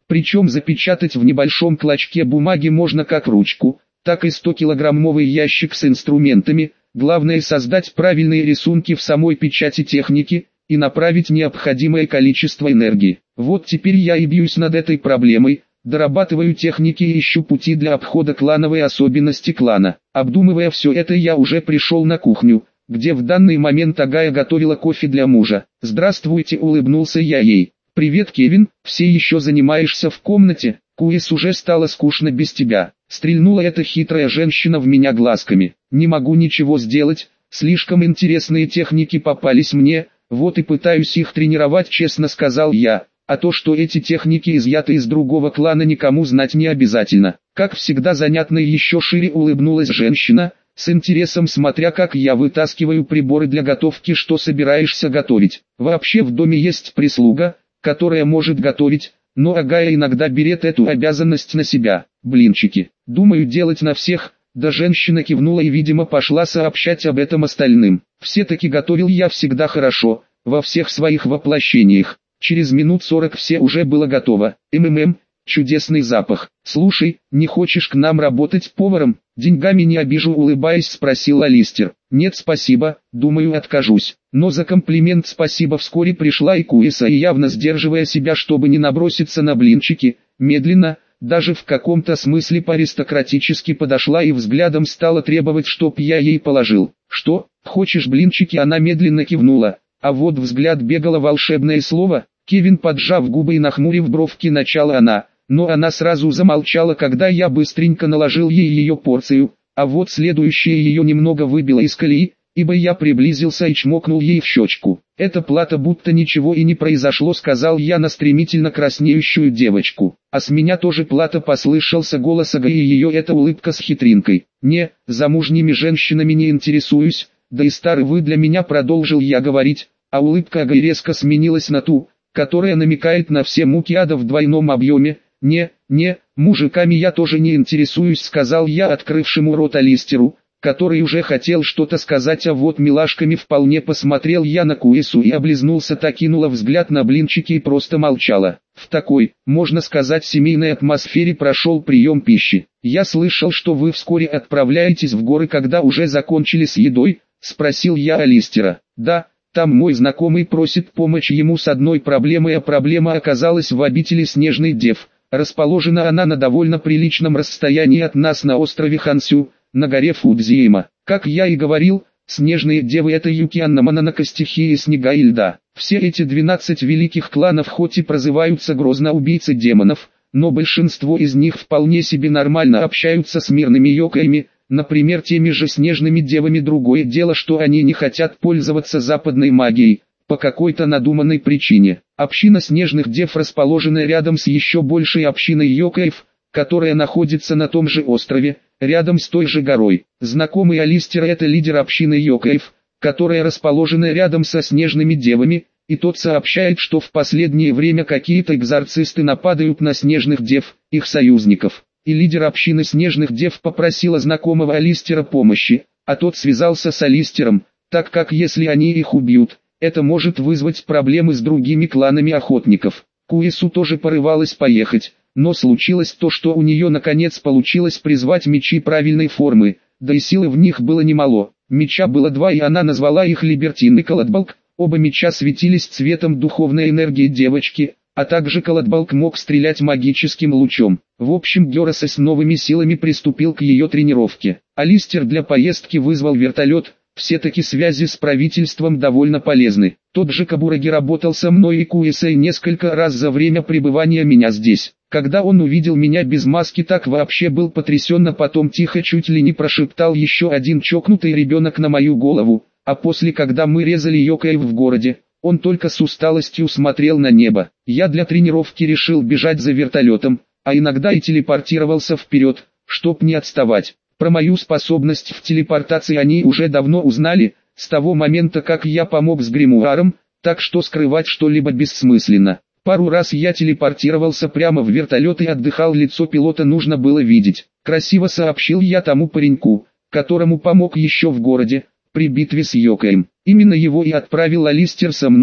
A: Причем запечатать в небольшом клочке бумаги можно как ручку, так и стокилограммовый ящик с инструментами. Главное создать правильные рисунки в самой печати техники и направить необходимое количество энергии. Вот теперь я и бьюсь над этой проблемой, дорабатываю техники и ищу пути для обхода клановой особенности клана. Обдумывая все это, я уже пришел на кухню, где в данный момент Агая готовила кофе для мужа. «Здравствуйте», — улыбнулся я ей. «Привет, Кевин, все еще занимаешься в комнате? Куис, уже стало скучно без тебя». Стрельнула эта хитрая женщина в меня глазками. «Не могу ничего сделать, слишком интересные техники попались мне, вот и пытаюсь их тренировать», — честно сказал я. «А то, что эти техники изъяты из другого клана, никому знать не обязательно». Как всегда занятно и еще шире улыбнулась женщина, с интересом смотря, как я вытаскиваю приборы для готовки. «Что собираешься готовить? Вообще в доме есть прислуга, которая может готовить, но Агая иногда берет эту обязанность на себя. Блинчики. Думаю, делать на всех». Да, женщина кивнула и, видимо, пошла сообщать об этом остальным. Все-таки готовил я всегда хорошо, во всех своих воплощениях. Через минут сорок все уже было готово. МММ, чудесный запах. «Слушай, не хочешь к нам работать поваром? Деньгами не обижу», — улыбаясь, спросил Алистер. «Нет, спасибо, думаю, откажусь». Но за комплимент спасибо вскоре пришла и Куиса, и явно сдерживая себя, чтобы не наброситься на блинчики, медленно, даже в каком-то смысле по-аристократически подошла и взглядом стала требовать, чтоб я ей положил. «Что, хочешь блинчики?» Она медленно кивнула, а вот взгляд бегало волшебное слово. Кевин, поджав губы и нахмурив бровки, начала она, но она сразу замолчала, когда я быстренько наложил ей ее порцию, а вот следующее ее немного выбило из колеи, ибо я приблизился и чмокнул ей в щечку. «Это плата, будто ничего и не произошло», — сказал я на стремительно краснеющую девочку. «А с меня тоже плата», — послышался голос Агаи, и ее эта улыбка с хитринкой. «Не, замужними женщинами не интересуюсь, да и старый вы для меня», — продолжил я говорить, а улыбка Агаи резко сменилась на ту, которая намекает на все муки ада в двойном объеме. «Не, не, мужиками я тоже не интересуюсь», — сказал я открывшему рот Алистеру, который уже хотел что-то сказать, а вот милашками вполне. Посмотрел я на Куису и облизнулся, та кинула взгляд на блинчики и просто молчала. В такой, можно сказать, семейной атмосфере прошел прием пищи. «Я слышал, что вы вскоре отправляетесь в горы, когда уже закончили с едой?» — спросил я Алистера. «Да, там мой знакомый просит помочь ему с одной проблемой, а проблема оказалась в обители Снежных Дев. Расположена она на довольно приличном расстоянии от нас на острове Хансю, на горе Фудзима. Как я и говорил, Снежные Девы — это Юкианна Мононоке, стихии снега и льда. Все эти двенадцать великих кланов хоть и прозываются грозно убийцы демонов, но большинство из них вполне себе нормально общаются с мирными йокаями, например, теми же Снежными Девами. Другое дело, что они не хотят пользоваться западной магией, по какой-то надуманной причине. Община Снежных Дев расположена рядом с еще большей общиной йокаев, которая находится на том же острове, рядом с той же горой. Знакомый Алистера — это лидер общины йокаев, которая расположена рядом со Снежными Девами, и тот сообщает, что в последнее время какие-то экзорцисты нападают на Снежных Дев, их союзников. И лидер общины Снежных Дев попросила знакомого Алистера помощи, а тот связался с Алистером, так как если они их убьют, это может вызвать проблемы с другими кланами охотников. Куису тоже порывалась поехать, но случилось то, что у нее наконец получилось призвать мечи правильной формы, да и силы в них было немало. Меча было два, и она назвала их Либертин и Колотбалк. Оба меча светились цветом духовной энергии девочки, а также Колотбалк мог стрелять магическим лучом. В общем, Гераса с новыми силами приступил к ее тренировке. Алистер для поездки вызвал вертолет. Все-таки связи с правительством довольно полезны. Тот же Кабураги работал со мной и Куисой несколько раз за время пребывания меня здесь. Когда он увидел меня без маски, так вообще был потрясен, а потом тихо, чуть ли не прошептал: «Еще один чокнутый ребенок на мою голову». А после, когда мы резали йокаев в городе, он только с усталостью смотрел на небо. Я для тренировки решил бежать за вертолетом, а иногда и телепортировался вперед, чтоб не отставать. Про мою способность в телепортации они уже давно узнали, с того момента, как я помог с гримуаром, так что скрывать что-либо бессмысленно. Пару раз я телепортировался прямо в вертолет и отдыхал, лицо пилота нужно было видеть. Красиво сообщил я тому пареньку, которому помог еще в городе, при битве с йокаем. Именно его и отправил Алистер со мной,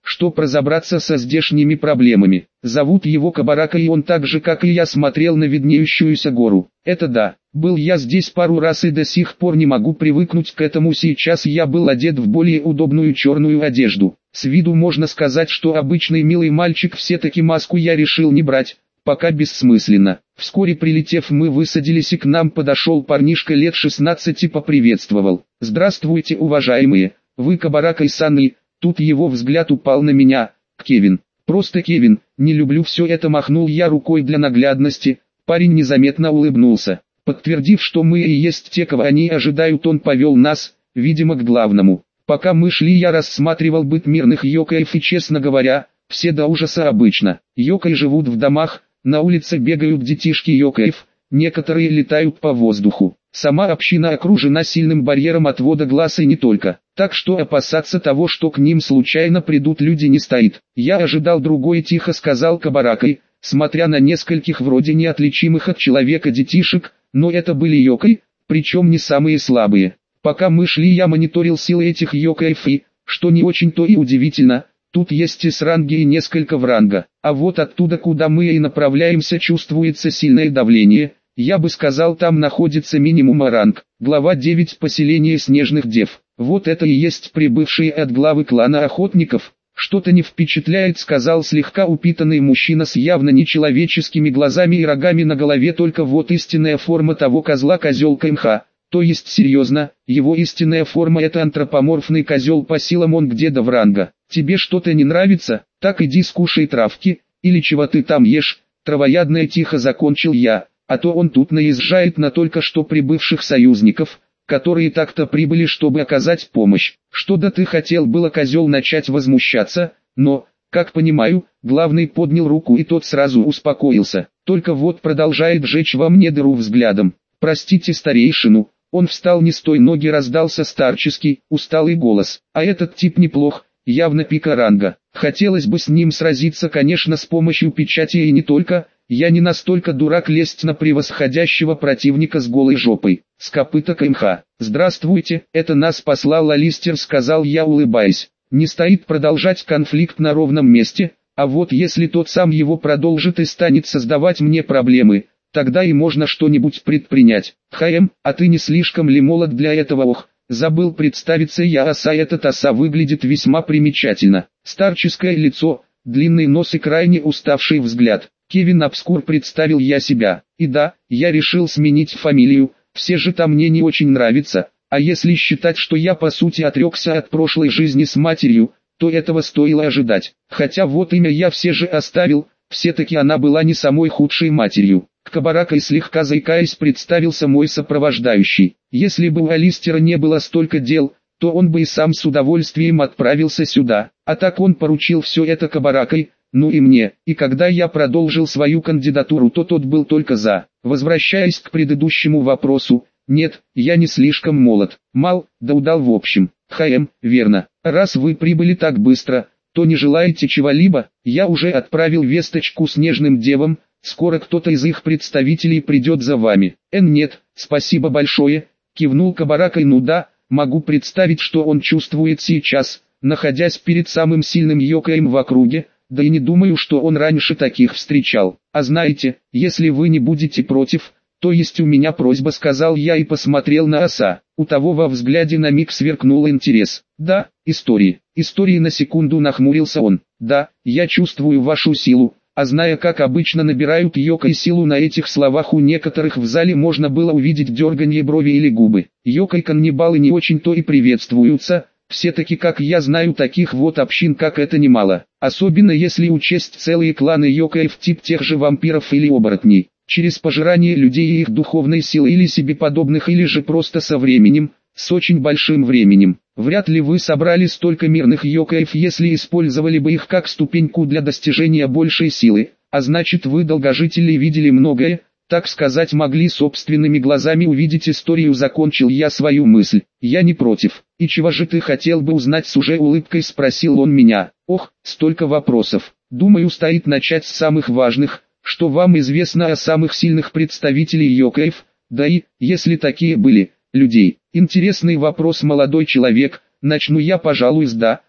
A: чтоб разобраться со здешними проблемами. Зовут его Кабарака, и он так же как и я смотрел на виднеющуюся гору. Это да, был я здесь пару раз и до сих пор не могу привыкнуть к этому. Сейчас я был одет в более удобную черную одежду. С виду можно сказать, что обычный милый мальчик, все-таки маску я решил не брать, пока бессмысленно. Вскоре прилетев, мы высадились, и к нам подошел парнишка лет шестнадцати, поприветствовал. «Здравствуйте, уважаемые, вы Кабарака-сан?» И тут его взгляд упал на меня. «Кевин, просто Кевин, не люблю все это», махнул я рукой для наглядности. Парень незаметно улыбнулся. Подтвердив, что мы и есть те, кого они ожидают, он повел нас, видимо, к главному. Пока мы шли, я рассматривал быт мирных йокаев, и, честно говоря, все до ужаса обычно. Йокаи живут в домах, на улице бегают детишки йокаев, некоторые летают по воздуху. Сама община окружена сильным барьером отвода глаз, и не только. Так что опасаться того, что к ним случайно придут люди, не стоит. «Я ожидал другое», — тихо сказал Кабаракай, смотря на нескольких вроде неотличимых от человека детишек, но это были йокаи, причем не самые слабые. Пока мы шли, я мониторил силы этих йокаев, и, что не очень-то и удивительно, тут есть и сранги, и несколько вранга. А вот оттуда, куда мы и направляемся, чувствуется сильное давление. Я бы сказал, там находится минимум ранг. Глава девять. Поселение снежных дев. Вот это и есть прибывшие от главы клана охотников. «Что-то не впечатляет», — сказал слегка упитанный мужчина с явно нечеловеческими глазами и рогами на голове. «Только вот истинная форма того козла — козел КМХ. То есть серьезно, его истинная форма — это антропоморфный козел, по силам он где-то в ранга. Тебе что-то не нравится? Так иди скушай травки, или чего ты там ешь». Травоядное, тихо закончил я, а то он тут наезжает на только что прибывших союзников, которые так-то прибыли, чтобы оказать помощь. «Что да ты хотел было, козел», начать возмущаться, но, как понимаю, главный поднял руку, и тот сразу успокоился. Только вот продолжает жечь во мне дыру взглядом. «Простите старейшину». Он встал не с той ноги, раздался старческий, усталый голос. «А этот тип неплох, явно пика ранга. Хотелось бы с ним сразиться, конечно, с помощью печати, и не только. Я не настолько дурак лезть на превосходящего противника с голой жопой». «С копыта КМХ. Здравствуйте, это нас послал Алистер», — сказал я, улыбаясь. «Не стоит продолжать конфликт на ровном месте, а вот если тот сам его продолжит и станет создавать мне проблемы, тогда и можно что-нибудь предпринять». «Хаем, а ты не слишком ли молод для этого?» «Ох, забыл представиться, я Оса». Этот Оса выглядит весьма примечательно. Старческое лицо, длинный нос и крайне уставший взгляд. «Кевин Обскур», представил я себя. «И да, я решил сменить фамилию, все же там мне не очень нравится, а если считать, что я по сути отрекся от прошлой жизни с матерью, то этого стоило ожидать. Хотя вот имя я все же оставил, все-таки она была не самой худшей матерью». К Кабаракай, слегка заикаясь, представился мой сопровождающий. Если бы у Алистера не было столько дел, то он бы и сам с удовольствием отправился сюда, а так он поручил все это Кабаракай, ну и мне, и когда я продолжил свою кандидатуру, то тот был только за. Возвращаясь к предыдущему вопросу, нет, я не слишком молод, мал, да удал в общем. ХМ, верно. Раз вы прибыли так быстро, то не желаете чего-либо? Я уже отправил весточку снежным девам, скоро кто-то из их представителей придет за вами. Эн, нет, спасибо большое, кивнул Кабаракай. Ну да, могу представить, что он чувствует сейчас, находясь перед самым сильным йокаем в округе. Да и не думаю, что он раньше таких встречал. А знаете, если вы не будете против, то есть у меня просьба, сказал я и посмотрел на Оса. У того во взгляде на миг сверкнул интерес. Да, истории. Истории, на секунду нахмурился он. Да, я чувствую вашу силу, а зная, как обычно набирают йокай силу, на этих словах у некоторых в зале можно было увидеть дерганье брови или губы. Йокай-каннибалы не очень-то и приветствуются. Все-таки, как я знаю, таких вот общин как это немало, особенно если учесть целые кланы йокаев тип тех же вампиров или оборотней. Через пожирание людей и их духовной силы или себе подобных, или же просто со временем, с очень большим временем. Вряд ли вы собрали столько мирных йокаев, если использовали бы их как ступеньку для достижения большей силы, а значит вы, долгожители, видели многое, так сказать, могли собственными глазами увидеть историю. Закончил я свою мысль. Я не против. И чего же ты хотел бы узнать, с уже улыбкой спросил он меня. Ох, столько вопросов. Думаю, стоит начать с самых важных. Что вам известно о самых сильных представителей йокаев, да и, если такие были, людей? Интересный вопрос, молодой человек. Начну я, пожалуй, с «да».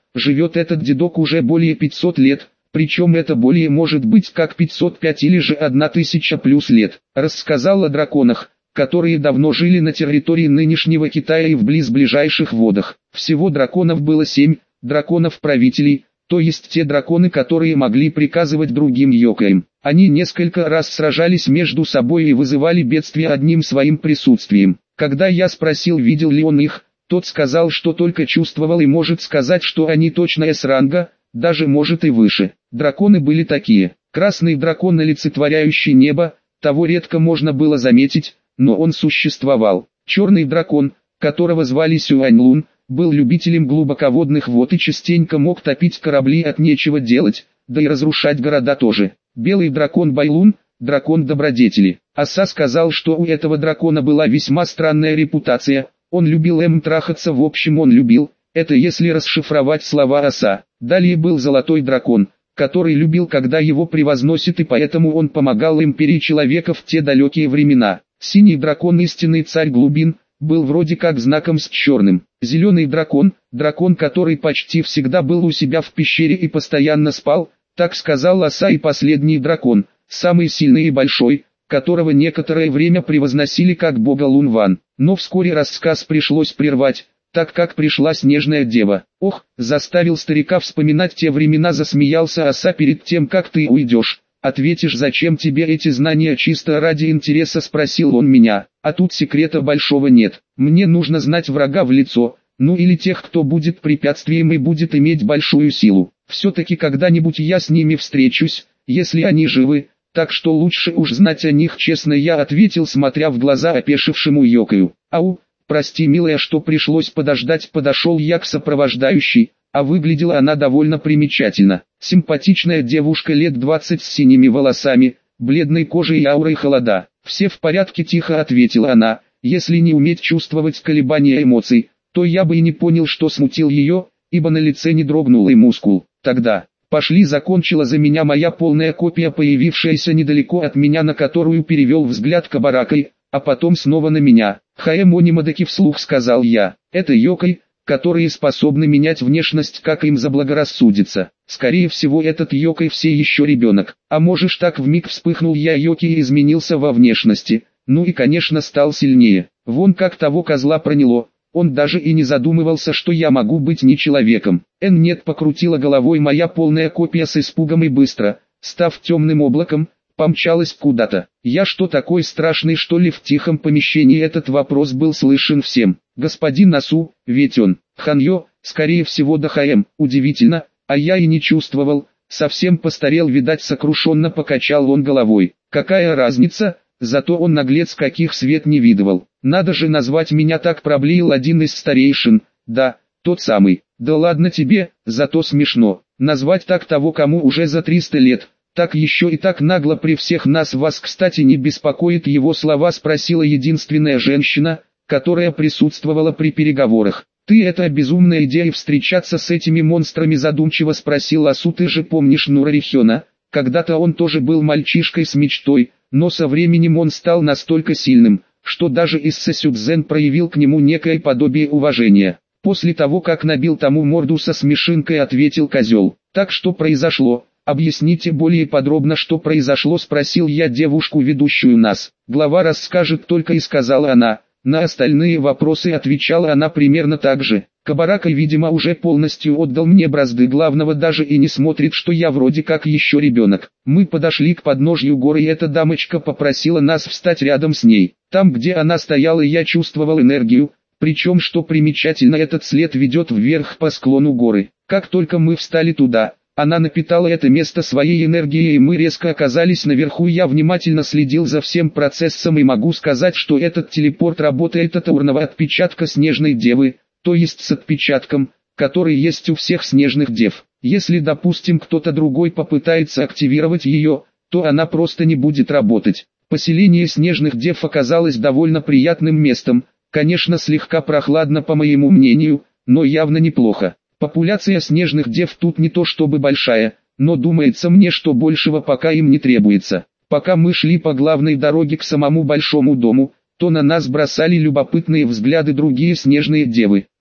A: живет этот дедок уже более пятисот лет, причем это более может быть как пятьсот пять или же одна тысяча плюс лет. Рассказал о драконах, которые давно жили на территории нынешнего Китая и в близ ближайших водах. Всего драконов было семь, драконов-правителей, то есть те драконы, которые могли приказывать другим йокаям. Они несколько раз сражались между собой и вызывали бедствия одним своим присутствием. Когда я спросил, видел ли он их, тот сказал, что только чувствовал и может сказать, что они точно эс-ранга, даже может и выше. Драконы были такие. Красный дракон, олицетворяющий небо, того редко можно было заметить, но он существовал. Черный дракон, которого звали Сюань-Лун, был любителем глубоководных вод и частенько мог топить корабли от нечего делать, да и разрушать города тоже. Белый дракон Байлун, дракон добродетели. Оса сказал, что у этого дракона была весьма странная репутация, он любил эм трахаться, в общем он любил, это если расшифровать слова оса. Далее был золотой дракон, который любил, когда его превозносят, и поэтому он помогал империи человека в те далекие времена. Синий дракон, истинный царь глубин, был вроде как знаком с черным. Зеленый дракон, дракон, который почти всегда был у себя в пещере и постоянно спал, так сказал оса. И последний дракон, самый сильный и большой, которого некоторое время превозносили как бога Лунван. Но вскоре рассказ пришлось прервать, так как пришла снежная дева. Ох, заставил старика вспоминать те времена, засмеялся оса. Перед тем как ты уйдешь, ответишь, зачем тебе эти знания, чисто ради интереса, спросил он меня. А тут секрета большого нет, мне нужно знать врага в лицо, ну или тех, кто будет препятствием и будет иметь большую силу. Все-таки когда-нибудь я с ними встречусь, если они живы, так что лучше уж знать о них честно, я ответил, смотря в глаза опешившему йокаю. Ау, прости, милая, что пришлось подождать. Подошел я к сопровождающей, а выглядела она довольно примечательно. Симпатичная девушка лет двадцать с синими волосами, бледной кожей и аурой холода. «Все в порядке», — тихо ответила она. Если не уметь чувствовать колебания эмоций, то я бы и не понял, что смутил ее, ибо на лице не дрогнул и мускул. Тогда «пошли», закончила за меня моя полная копия, появившаяся недалеко от меня, на которую перевел взгляд Кабаракой, а потом снова на меня. «Хаэмони Мадаки», вслух сказал я. «Это йокай, которые способны менять внешность, как им заблагорассудится. Скорее всего, этот йокай все еще ребенок. А можешь так?» вмиг вспыхнул я. Йокай изменился во внешности, ну и конечно стал сильнее. Вон как того козла проняло. Он даже и не задумывался, что я могу быть не человеком. Эн нет, покрутила головой моя полная копия с испугом и быстро, став темным облаком, помчалась куда-то. Я что, такой страшный, что ли? В тихом помещении этот вопрос был слышен всем. Господин Асу, ведь он, Ханьо, скорее всего Дахаэм, удивительно, а я и не чувствовал, совсем постарел, видать, сокрушенно покачал он головой. Какая разница, зато он наглец, каких свет не видывал. Надо же назвать меня так, проблеял один из старейшин. Да, тот самый. Да ладно тебе, зато смешно. Назвать так того, кому уже за триста лет. Так еще и так нагло при всех нас. Вас, кстати, не беспокоит его слова? Спросила единственная женщина, которая присутствовала при переговорах. Ты, это безумная идея встречаться с этими монстрами? Задумчиво спросил Асу. Ты же помнишь Нурарихёна? Когда-то он тоже был мальчишкой с мечтой, но со временем он стал настолько сильным, что даже Исса Сюдзен проявил к нему некое подобие уважения. После того, как набил тому морду со смешинкой, ответил козел. Так что произошло? Объясните более подробно, что произошло, спросил я девушку, ведущую нас. Глава расскажет только, и сказала она. На остальные вопросы отвечала она примерно так же. Кабарака, видимо, уже полностью отдал мне бразды главного, даже и не смотрит, что я вроде как еще ребенок. Мы подошли к подножью горы, и эта дамочка попросила нас встать рядом с ней. Там, где она стояла, я чувствовал энергию, причем, что примечательно, этот след ведет вверх по склону горы. Как только мы встали туда, она напитала это место своей энергией, и мы резко оказались наверху. Я внимательно следил за всем процессом и могу сказать, что этот телепорт работает от аурного отпечатка снежной девы, то есть с отпечатком, который есть у всех снежных дев. Если, допустим, кто-то другой попытается активировать ее, то она просто не будет работать. Поселение снежных дев оказалось довольно приятным местом, конечно слегка прохладно по моему мнению, но явно неплохо. Популяция снежных дев тут не то чтобы большая, но думается мне, что большего пока им не требуется. Пока мы шли по главной дороге к самому большому дому, то на нас бросали любопытные взгляды другие снежные девы.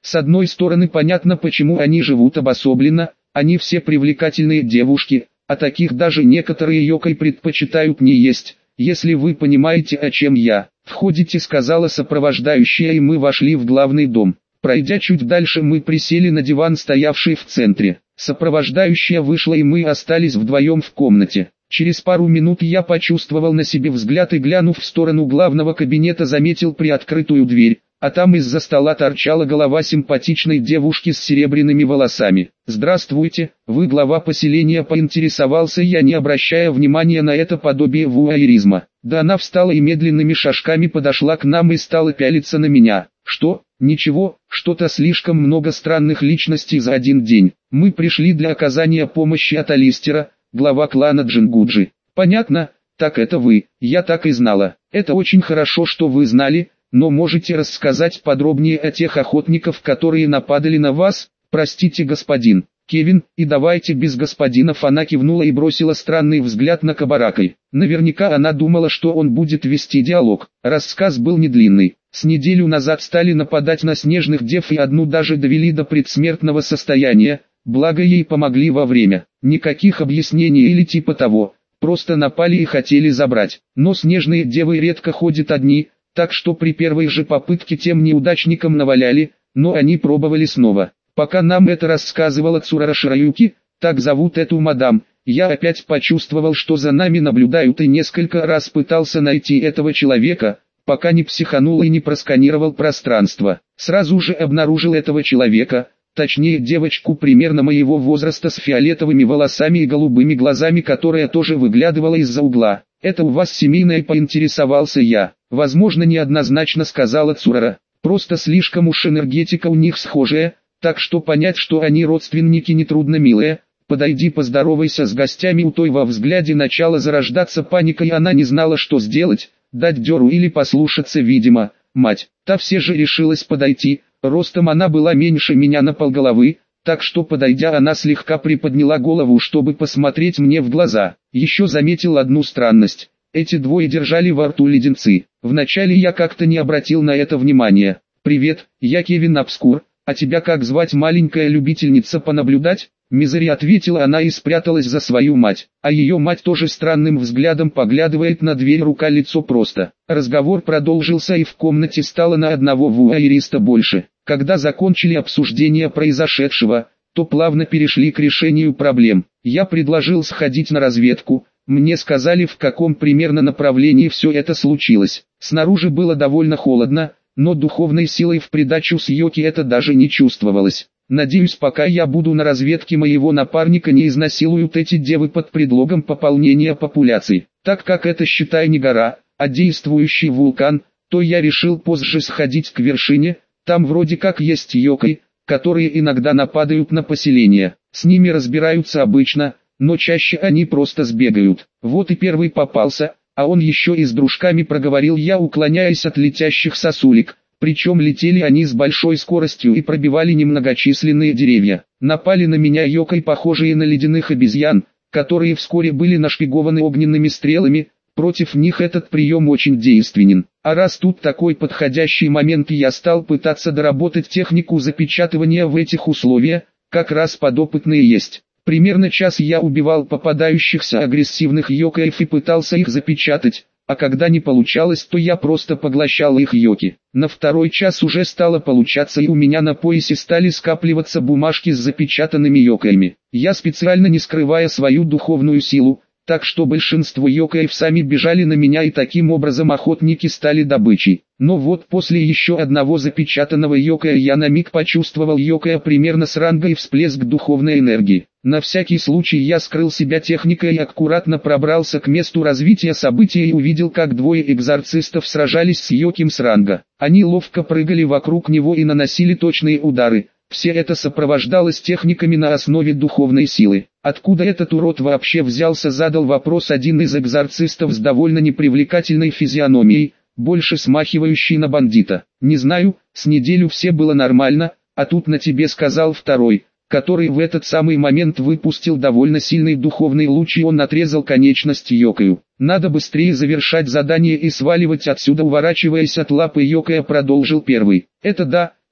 A: С одной стороны понятно, почему они живут обособленно, они все привлекательные девушки, а таких даже некоторые йокой предпочитают не есть, если вы понимаете, о чем я. «Входите», — сказала сопровождающая, и мы вошли в главный дом. Пройдя чуть дальше, мы присели на диван, стоявший в центре. Сопровождающая вышла, и мы остались вдвоем в комнате. Через пару минут я почувствовал на себе взгляд и, глянув в сторону главного кабинета, заметил приоткрытую дверь, а там из-за стола торчала голова симпатичной девушки с серебряными волосами. «Здравствуйте, вы глава поселения?» — поинтересовался я, не обращая внимания на это подобие вуайеризма. Да она встала и медленными шажками подошла к нам и стала пялиться на меня. «Что? Ничего, что-то слишком много странных личностей за один день. Мы пришли для оказания помощи от Алистера, глава клана Джингуджи». «Понятно, так это вы, я так и знала. Это очень хорошо, что вы знали, но можете рассказать подробнее о тех охотников, которые нападали на вас?» «Простите, господин Кевин, и давайте без господинов». Она кивнула и бросила странный взгляд на Кабаракой. Наверняка она думала, что он будет вести диалог. Рассказ был недлинный. С неделю назад стали нападать на снежных дев, и одну даже довели до предсмертного состояния, благо ей помогли во время. Никаких объяснений или типа того, просто напали и хотели забрать. Но снежные девы редко ходят одни, так что при первой же попытке тем неудачникам наваляли, но они пробовали снова. Пока нам это рассказывала Цурара Шираюки, так зовут эту мадам, я опять почувствовал, что за нами наблюдают, и несколько раз пытался найти этого человека, пока не психанул и не просканировал пространство. Сразу же обнаружил этого человека, точнее девочку примерно моего возраста с фиолетовыми волосами и голубыми глазами, которая тоже выглядывала из-за угла. «Это у вас семейное?» — поинтересовался я. «Возможно, неоднозначно», — сказала Цурара. «Просто слишком уж энергетика у них схожая, так что понять, что они родственники, нетрудно, милая. Подойди, поздоровайся с гостями». У той во взгляде начала зарождаться паника, и она не знала, что сделать, дать дёру или послушаться, видимо. Мать, та все же решилась подойти. Ростом она была меньше меня на полголовы, так что, подойдя, она слегка приподняла голову, чтобы посмотреть мне в глаза. Еще заметил одну странность. Эти двое держали во рту леденцы. Вначале я как-то не обратил на это внимания. «Привет, я Кевин Обскур, а тебя как звать, маленькая любительница понаблюдать?» Мизери, ответила она и спряталась за свою мать. А ее мать тоже странным взглядом поглядывает на дверь, рука-лицо просто. Разговор продолжился, и в комнате стало на одного вуайериста больше. Когда закончили обсуждение произошедшего, то плавно перешли к решению проблем. Я предложил сходить на разведку. Мне сказали, в каком примерно направлении все это случилось. Снаружи было довольно холодно, но духовной силой в придачу с йоки это даже не чувствовалось. Надеюсь, пока я буду на разведке, моего напарника не изнасилуют эти девы под предлогом пополнения популяции. Так как это, считай, не гора, а действующий вулкан, то я решил позже сходить к вершине. Там вроде как есть йокой, которые иногда нападают на поселение. С ними разбираются обычно, но чаще они просто сбегают. Вот и первый попался, а он еще и с дружками, проговорил я, уклоняясь от летящих сосулек. Причем летели они с большой скоростью и пробивали немногочисленные деревья. Напали на меня йокой, похожие на ледяных обезьян, которые вскоре были нашпигованы огненными стрелами. Против них этот прием очень действенен. А раз тут такой подходящий момент, я стал пытаться доработать технику запечатывания в этих условиях, как раз подопытные есть. Примерно час я убивал попадающихся агрессивных йокаев и пытался их запечатать. А когда не получалось, то я просто поглощал их йоки. На второй час уже стало получаться, и у меня на поясе стали скапливаться бумажки с запечатанными йокаями. Я специально не скрывая свою духовную силу, так что большинство йокаев сами бежали на меня, и таким образом охотники стали добычей. Но вот после еще одного запечатанного йокая я на миг почувствовал йокая примерно с ранга и всплеск духовной энергии. На всякий случай я скрыл себя техникой и аккуратно пробрался к месту развития событий и увидел, как двое экзорцистов сражались с йоким с ранга. Они ловко прыгали вокруг него и наносили точные удары. Все это сопровождалось техниками на основе духовной силы. Откуда этот урод вообще взялся, задал вопрос один из экзорцистов с довольно непривлекательной физиономией, больше смахивающий на бандита. «Не знаю, с неделю все было нормально, а тут на тебе», — сказал второй, который в этот самый момент выпустил довольно сильный духовный луч, и он отрезал конечность йокаю. «Надо быстрее завершать задание и сваливать отсюда», — уворачиваясь от лапы йокая, продолжил первый. «Это да,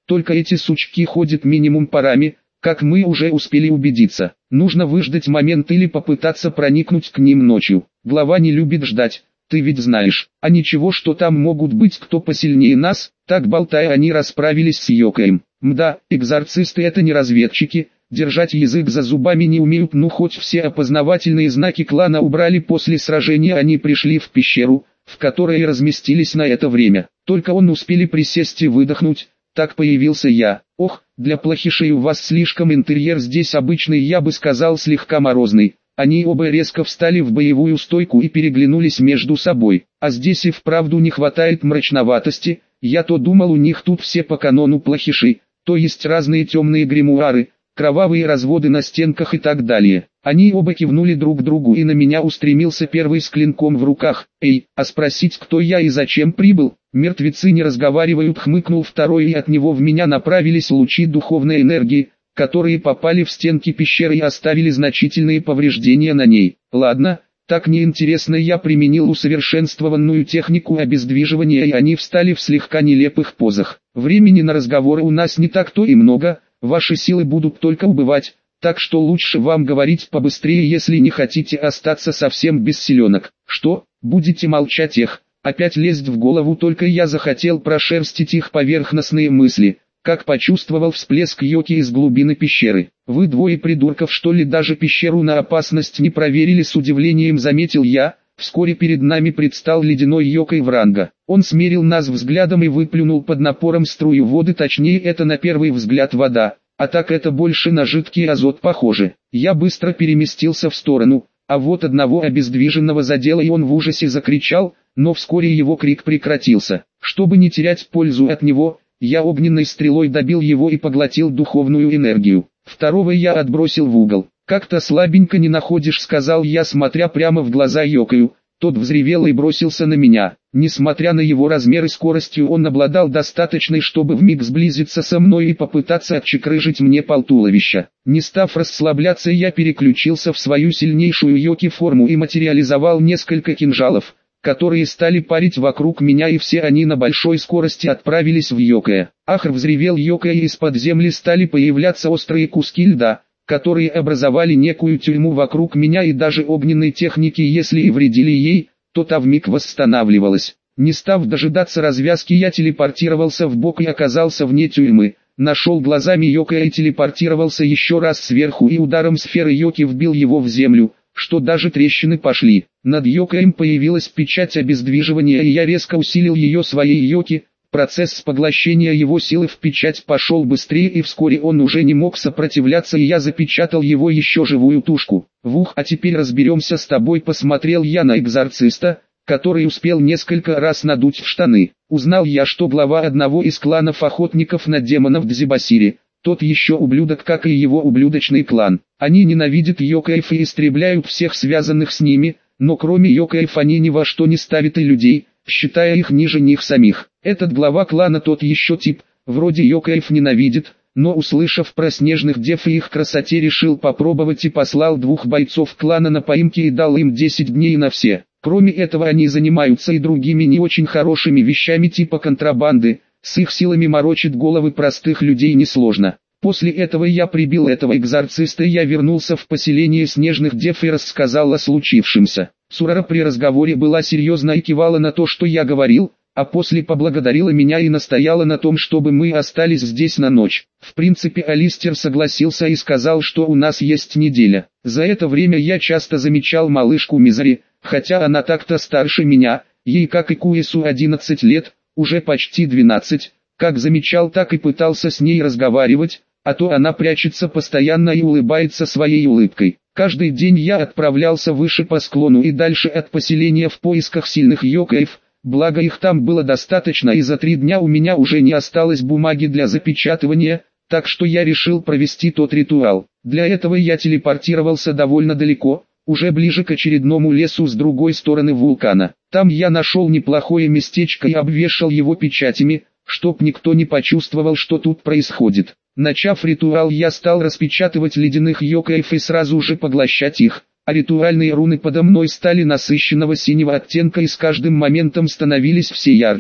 A: только эти сучки ходят минимум парами, как мы уже успели убедиться. Нужно выждать момент или попытаться проникнуть к ним ночью. Глава не любит ждать, ты ведь знаешь. А ничего, что там могут быть кто посильнее нас. Так болтая, они расправились с Йокаем. Мда, экзорцисты это не разведчики, держать язык за зубами не умеют, ну хоть все опознавательные знаки клана убрали. После сражения они пришли в пещеру, в которой и разместились на это время. Только он успели присесть и выдохнуть, так появился я. Ох, для плохишей у вас слишком интерьер здесь обычный, я бы сказал слегка морозный. Они оба резко встали в боевую стойку и переглянулись между собой. А здесь и вправду не хватает мрачноватости, я то думал у них тут все по канону плохиши, то есть разные темные гримуары, кровавые разводы на стенках и так далее. Они оба кивнули друг другу, и на меня устремился первый с клинком в руках. Эй, а спросить, кто я и зачем прибыл? Мертвецы не разговаривают, хмыкнул второй, и от него в меня направились лучи духовной энергии, которые попали в стенки пещеры и оставили значительные повреждения на ней. Ладно, так неинтересно, я применил усовершенствованную технику обездвиживания, и они встали в слегка нелепых позах. Времени на разговоры у нас не так-то и много, ваши силы будут только убывать, так что лучше вам говорить побыстрее, если не хотите остаться совсем без силенок. Что, будете молчать? Эх, опять лезть в голову, только я захотел прошерстить их поверхностные мысли, как почувствовал всплеск Йоки из глубины пещеры. Вы двое придурков, что ли, даже пещеру на опасность не проверили? С удивлением заметил я. Вскоре перед нами предстал ледяной Йокой Вранга. Он смерил нас взглядом и выплюнул под напором струю воды, точнее это на первый взгляд вода, а так это больше на жидкий азот похоже. Я быстро переместился в сторону, а вот одного обездвиженного задело, и он в ужасе закричал, но вскоре его крик прекратился. Чтобы не терять пользу от него, я огненной стрелой добил его и поглотил духовную энергию. Второго я отбросил в угол. «Как-то слабенько не находишь?» — сказал я, смотря прямо в глаза Йокаю. Тот взревел и бросился на меня. Несмотря на его размер и скоростью, он обладал достаточной, чтобы вмиг сблизиться со мной и попытаться отчекрыжить мне полтуловища. Не став расслабляться, я переключился в свою сильнейшую Йоки-форму и материализовал несколько кинжалов, которые стали парить вокруг меня, и все они на большой скорости отправились в Йокая. Ах, взревел Йокая, и из-под земли стали появляться острые куски льда, которые образовали некую тюрьму вокруг меня, и даже огненной техники, если и вредили ей, то та вмиг восстанавливалась. Не став дожидаться развязки, я телепортировался в бок и оказался вне тюрьмы. Нашел глазами Йокая и телепортировался еще раз сверху, и ударом сферы Йоки вбил его в землю, что даже трещины пошли. Над Йокаем появилась печать обездвиживания, и я резко усилил ее своей Йоки. Процесс поглощения его силы в печать пошел быстрее, и вскоре он уже не мог сопротивляться, и я запечатал его еще живую тушку. «Вух, а теперь разберемся с тобой», — посмотрел я на экзорциста, который успел несколько раз надуть в штаны. Узнал я, что глава одного из кланов охотников на демонов Дзибасири, тот еще ублюдок, как и его ублюдочный клан. Они ненавидят Йокаев и истребляют всех связанных с ними, но кроме Йокаев они ни во что не ставят и людей, считая их ниже них самих. Этот глава клана тот еще тип, вроде Йокаев ненавидит, но услышав про снежных дев и их красоте, решил попробовать и послал двух бойцов клана на поимки и дал им десять дней на все. Кроме этого они занимаются и другими не очень хорошими вещами типа контрабанды, с их силами морочит головы простых людей несложно. После этого я прибил этого экзорциста, и я вернулся в поселение снежных дев и рассказал о случившемся. Сурара при разговоре была серьезна и кивала на то, что я говорил, а после поблагодарила меня и настояла на том, чтобы мы остались здесь на ночь. В принципе, Алистер согласился и сказал, что у нас есть неделя. За это время я часто замечал малышку Мизери, хотя она так-то старше меня, ей как и Куису одиннадцать лет, уже почти двенадцать, как замечал, так и пытался с ней разговаривать, а то она прячется постоянно и улыбается своей улыбкой. Каждый день я отправлялся выше по склону и дальше от поселения в поисках сильных Йокаев, благо их там было достаточно, и за три дня у меня уже не осталось бумаги для запечатывания, так что я решил провести тот ритуал. Для этого я телепортировался довольно далеко, уже ближе к очередному лесу с другой стороны вулкана. Там я нашел неплохое местечко и обвешал его печатями, чтоб никто не почувствовал, что тут происходит. Начав ритуал, я стал распечатывать ледяных Йокаев и сразу же поглощать их, а ритуальные руны подо мной стали насыщенного синего оттенка и с каждым моментом становились все ярче.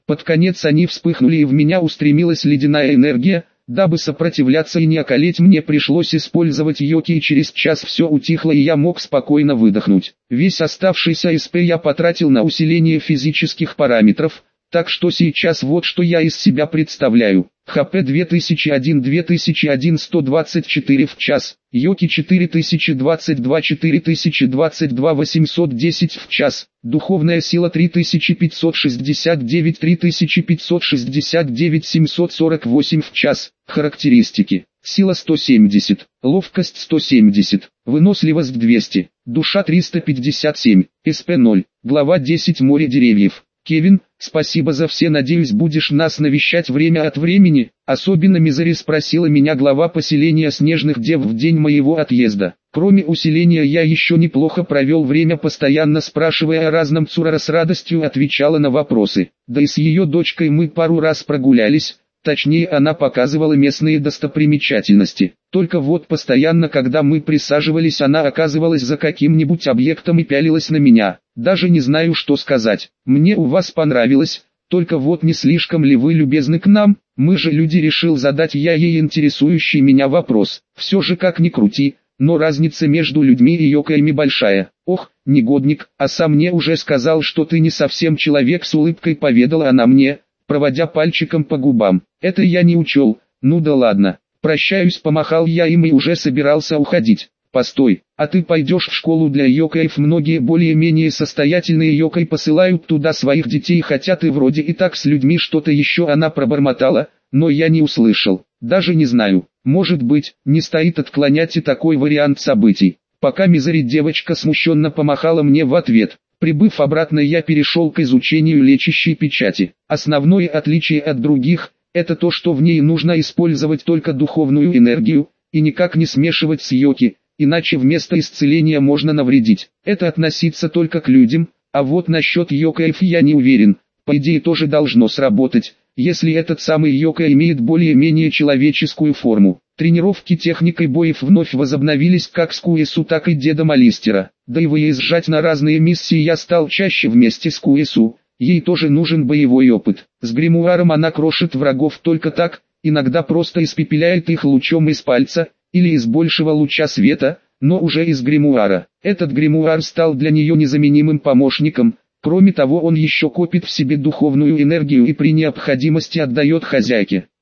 A: Под конец они вспыхнули и в меня устремилась ледяная энергия. Дабы сопротивляться и не околеть, мне пришлось использовать йоки, и через час все утихло и я мог спокойно выдохнуть. Весь оставшийся СП я потратил на усиление физических параметров, так что сейчас вот что я из себя представляю. ХП две тысячи один — две тысячи один сто двадцать четыре в час, йоки четыре тысячи двадцать два — четыре тысячи двадцать два восемьсот десять в час, духовная сила три тысячи пятьсот шестьдесят девять — три тысячи пятьсот шестьдесят девять семьсот сорок восемь в час. Характеристики: сила сто семьдесят, ловкость сто семьдесят, выносливость двести, душа триста пятьдесят семь, СП ноль. Глава десять. Море деревьев. Кевин, спасибо за все, надеюсь, будешь нас навещать время от времени. Особенно Мизери, спросила меня глава поселения Снежных Дев в день моего отъезда. Кроме усиления я еще неплохо провел время, постоянно спрашивая о разном. Цурара с радостью отвечала на вопросы. Да и с ее дочкой мы пару раз прогулялись. Точнее, она показывала местные достопримечательности. Только вот постоянно, когда мы присаживались, она оказывалась за каким-нибудь объектом и пялилась на меня. Даже не знаю, что сказать. Мне у вас понравилось, только вот не слишком ли вы любезны к нам? Мы же люди, решил задать я ей интересующий меня вопрос. Все же как ни крути, но разница между людьми и йокаями большая. Ох, негодник, а сам мне уже сказал, что ты не совсем человек, с улыбкой поведала она мне, проводя пальчиком по губам. Это я не учел. Ну да ладно. Прощаюсь, помахал я им и уже собирался уходить. Постой, а ты пойдешь в школу для йокаев? Многие более-менее состоятельные йокай посылают туда своих детей, хотя ты вроде и так с людьми. Что-то еще она пробормотала, но я не услышал. Даже не знаю, может быть, не стоит отклонять и такой вариант событий. Пока Мизери девочка смущенно помахала мне в ответ. Прибыв обратно, я перешел к изучению лечащей печати. Основное отличие от других – это то, что в ней нужно использовать только духовную энергию, и никак не смешивать с йоки, иначе вместо исцеления можно навредить. Это относится только к людям, а вот насчет йокаев я не уверен. По идее тоже должно сработать, если этот самый йока имеет более-менее человеческую форму. Тренировки техникой боев вновь возобновились как с Куэсу, так и дедом Алистера. Да и выезжать на разные миссии я стал чаще вместе с Куэсу. Ей тоже нужен боевой опыт. С гримуаром она крошит врагов только так, иногда просто испепеляет их лучом из пальца, или из большего луча света, но уже из гримуара. Этот гримуар стал для нее незаменимым помощником. Кроме того, он еще копит в себе духовную энергию и при необходимости отдает хозяйке.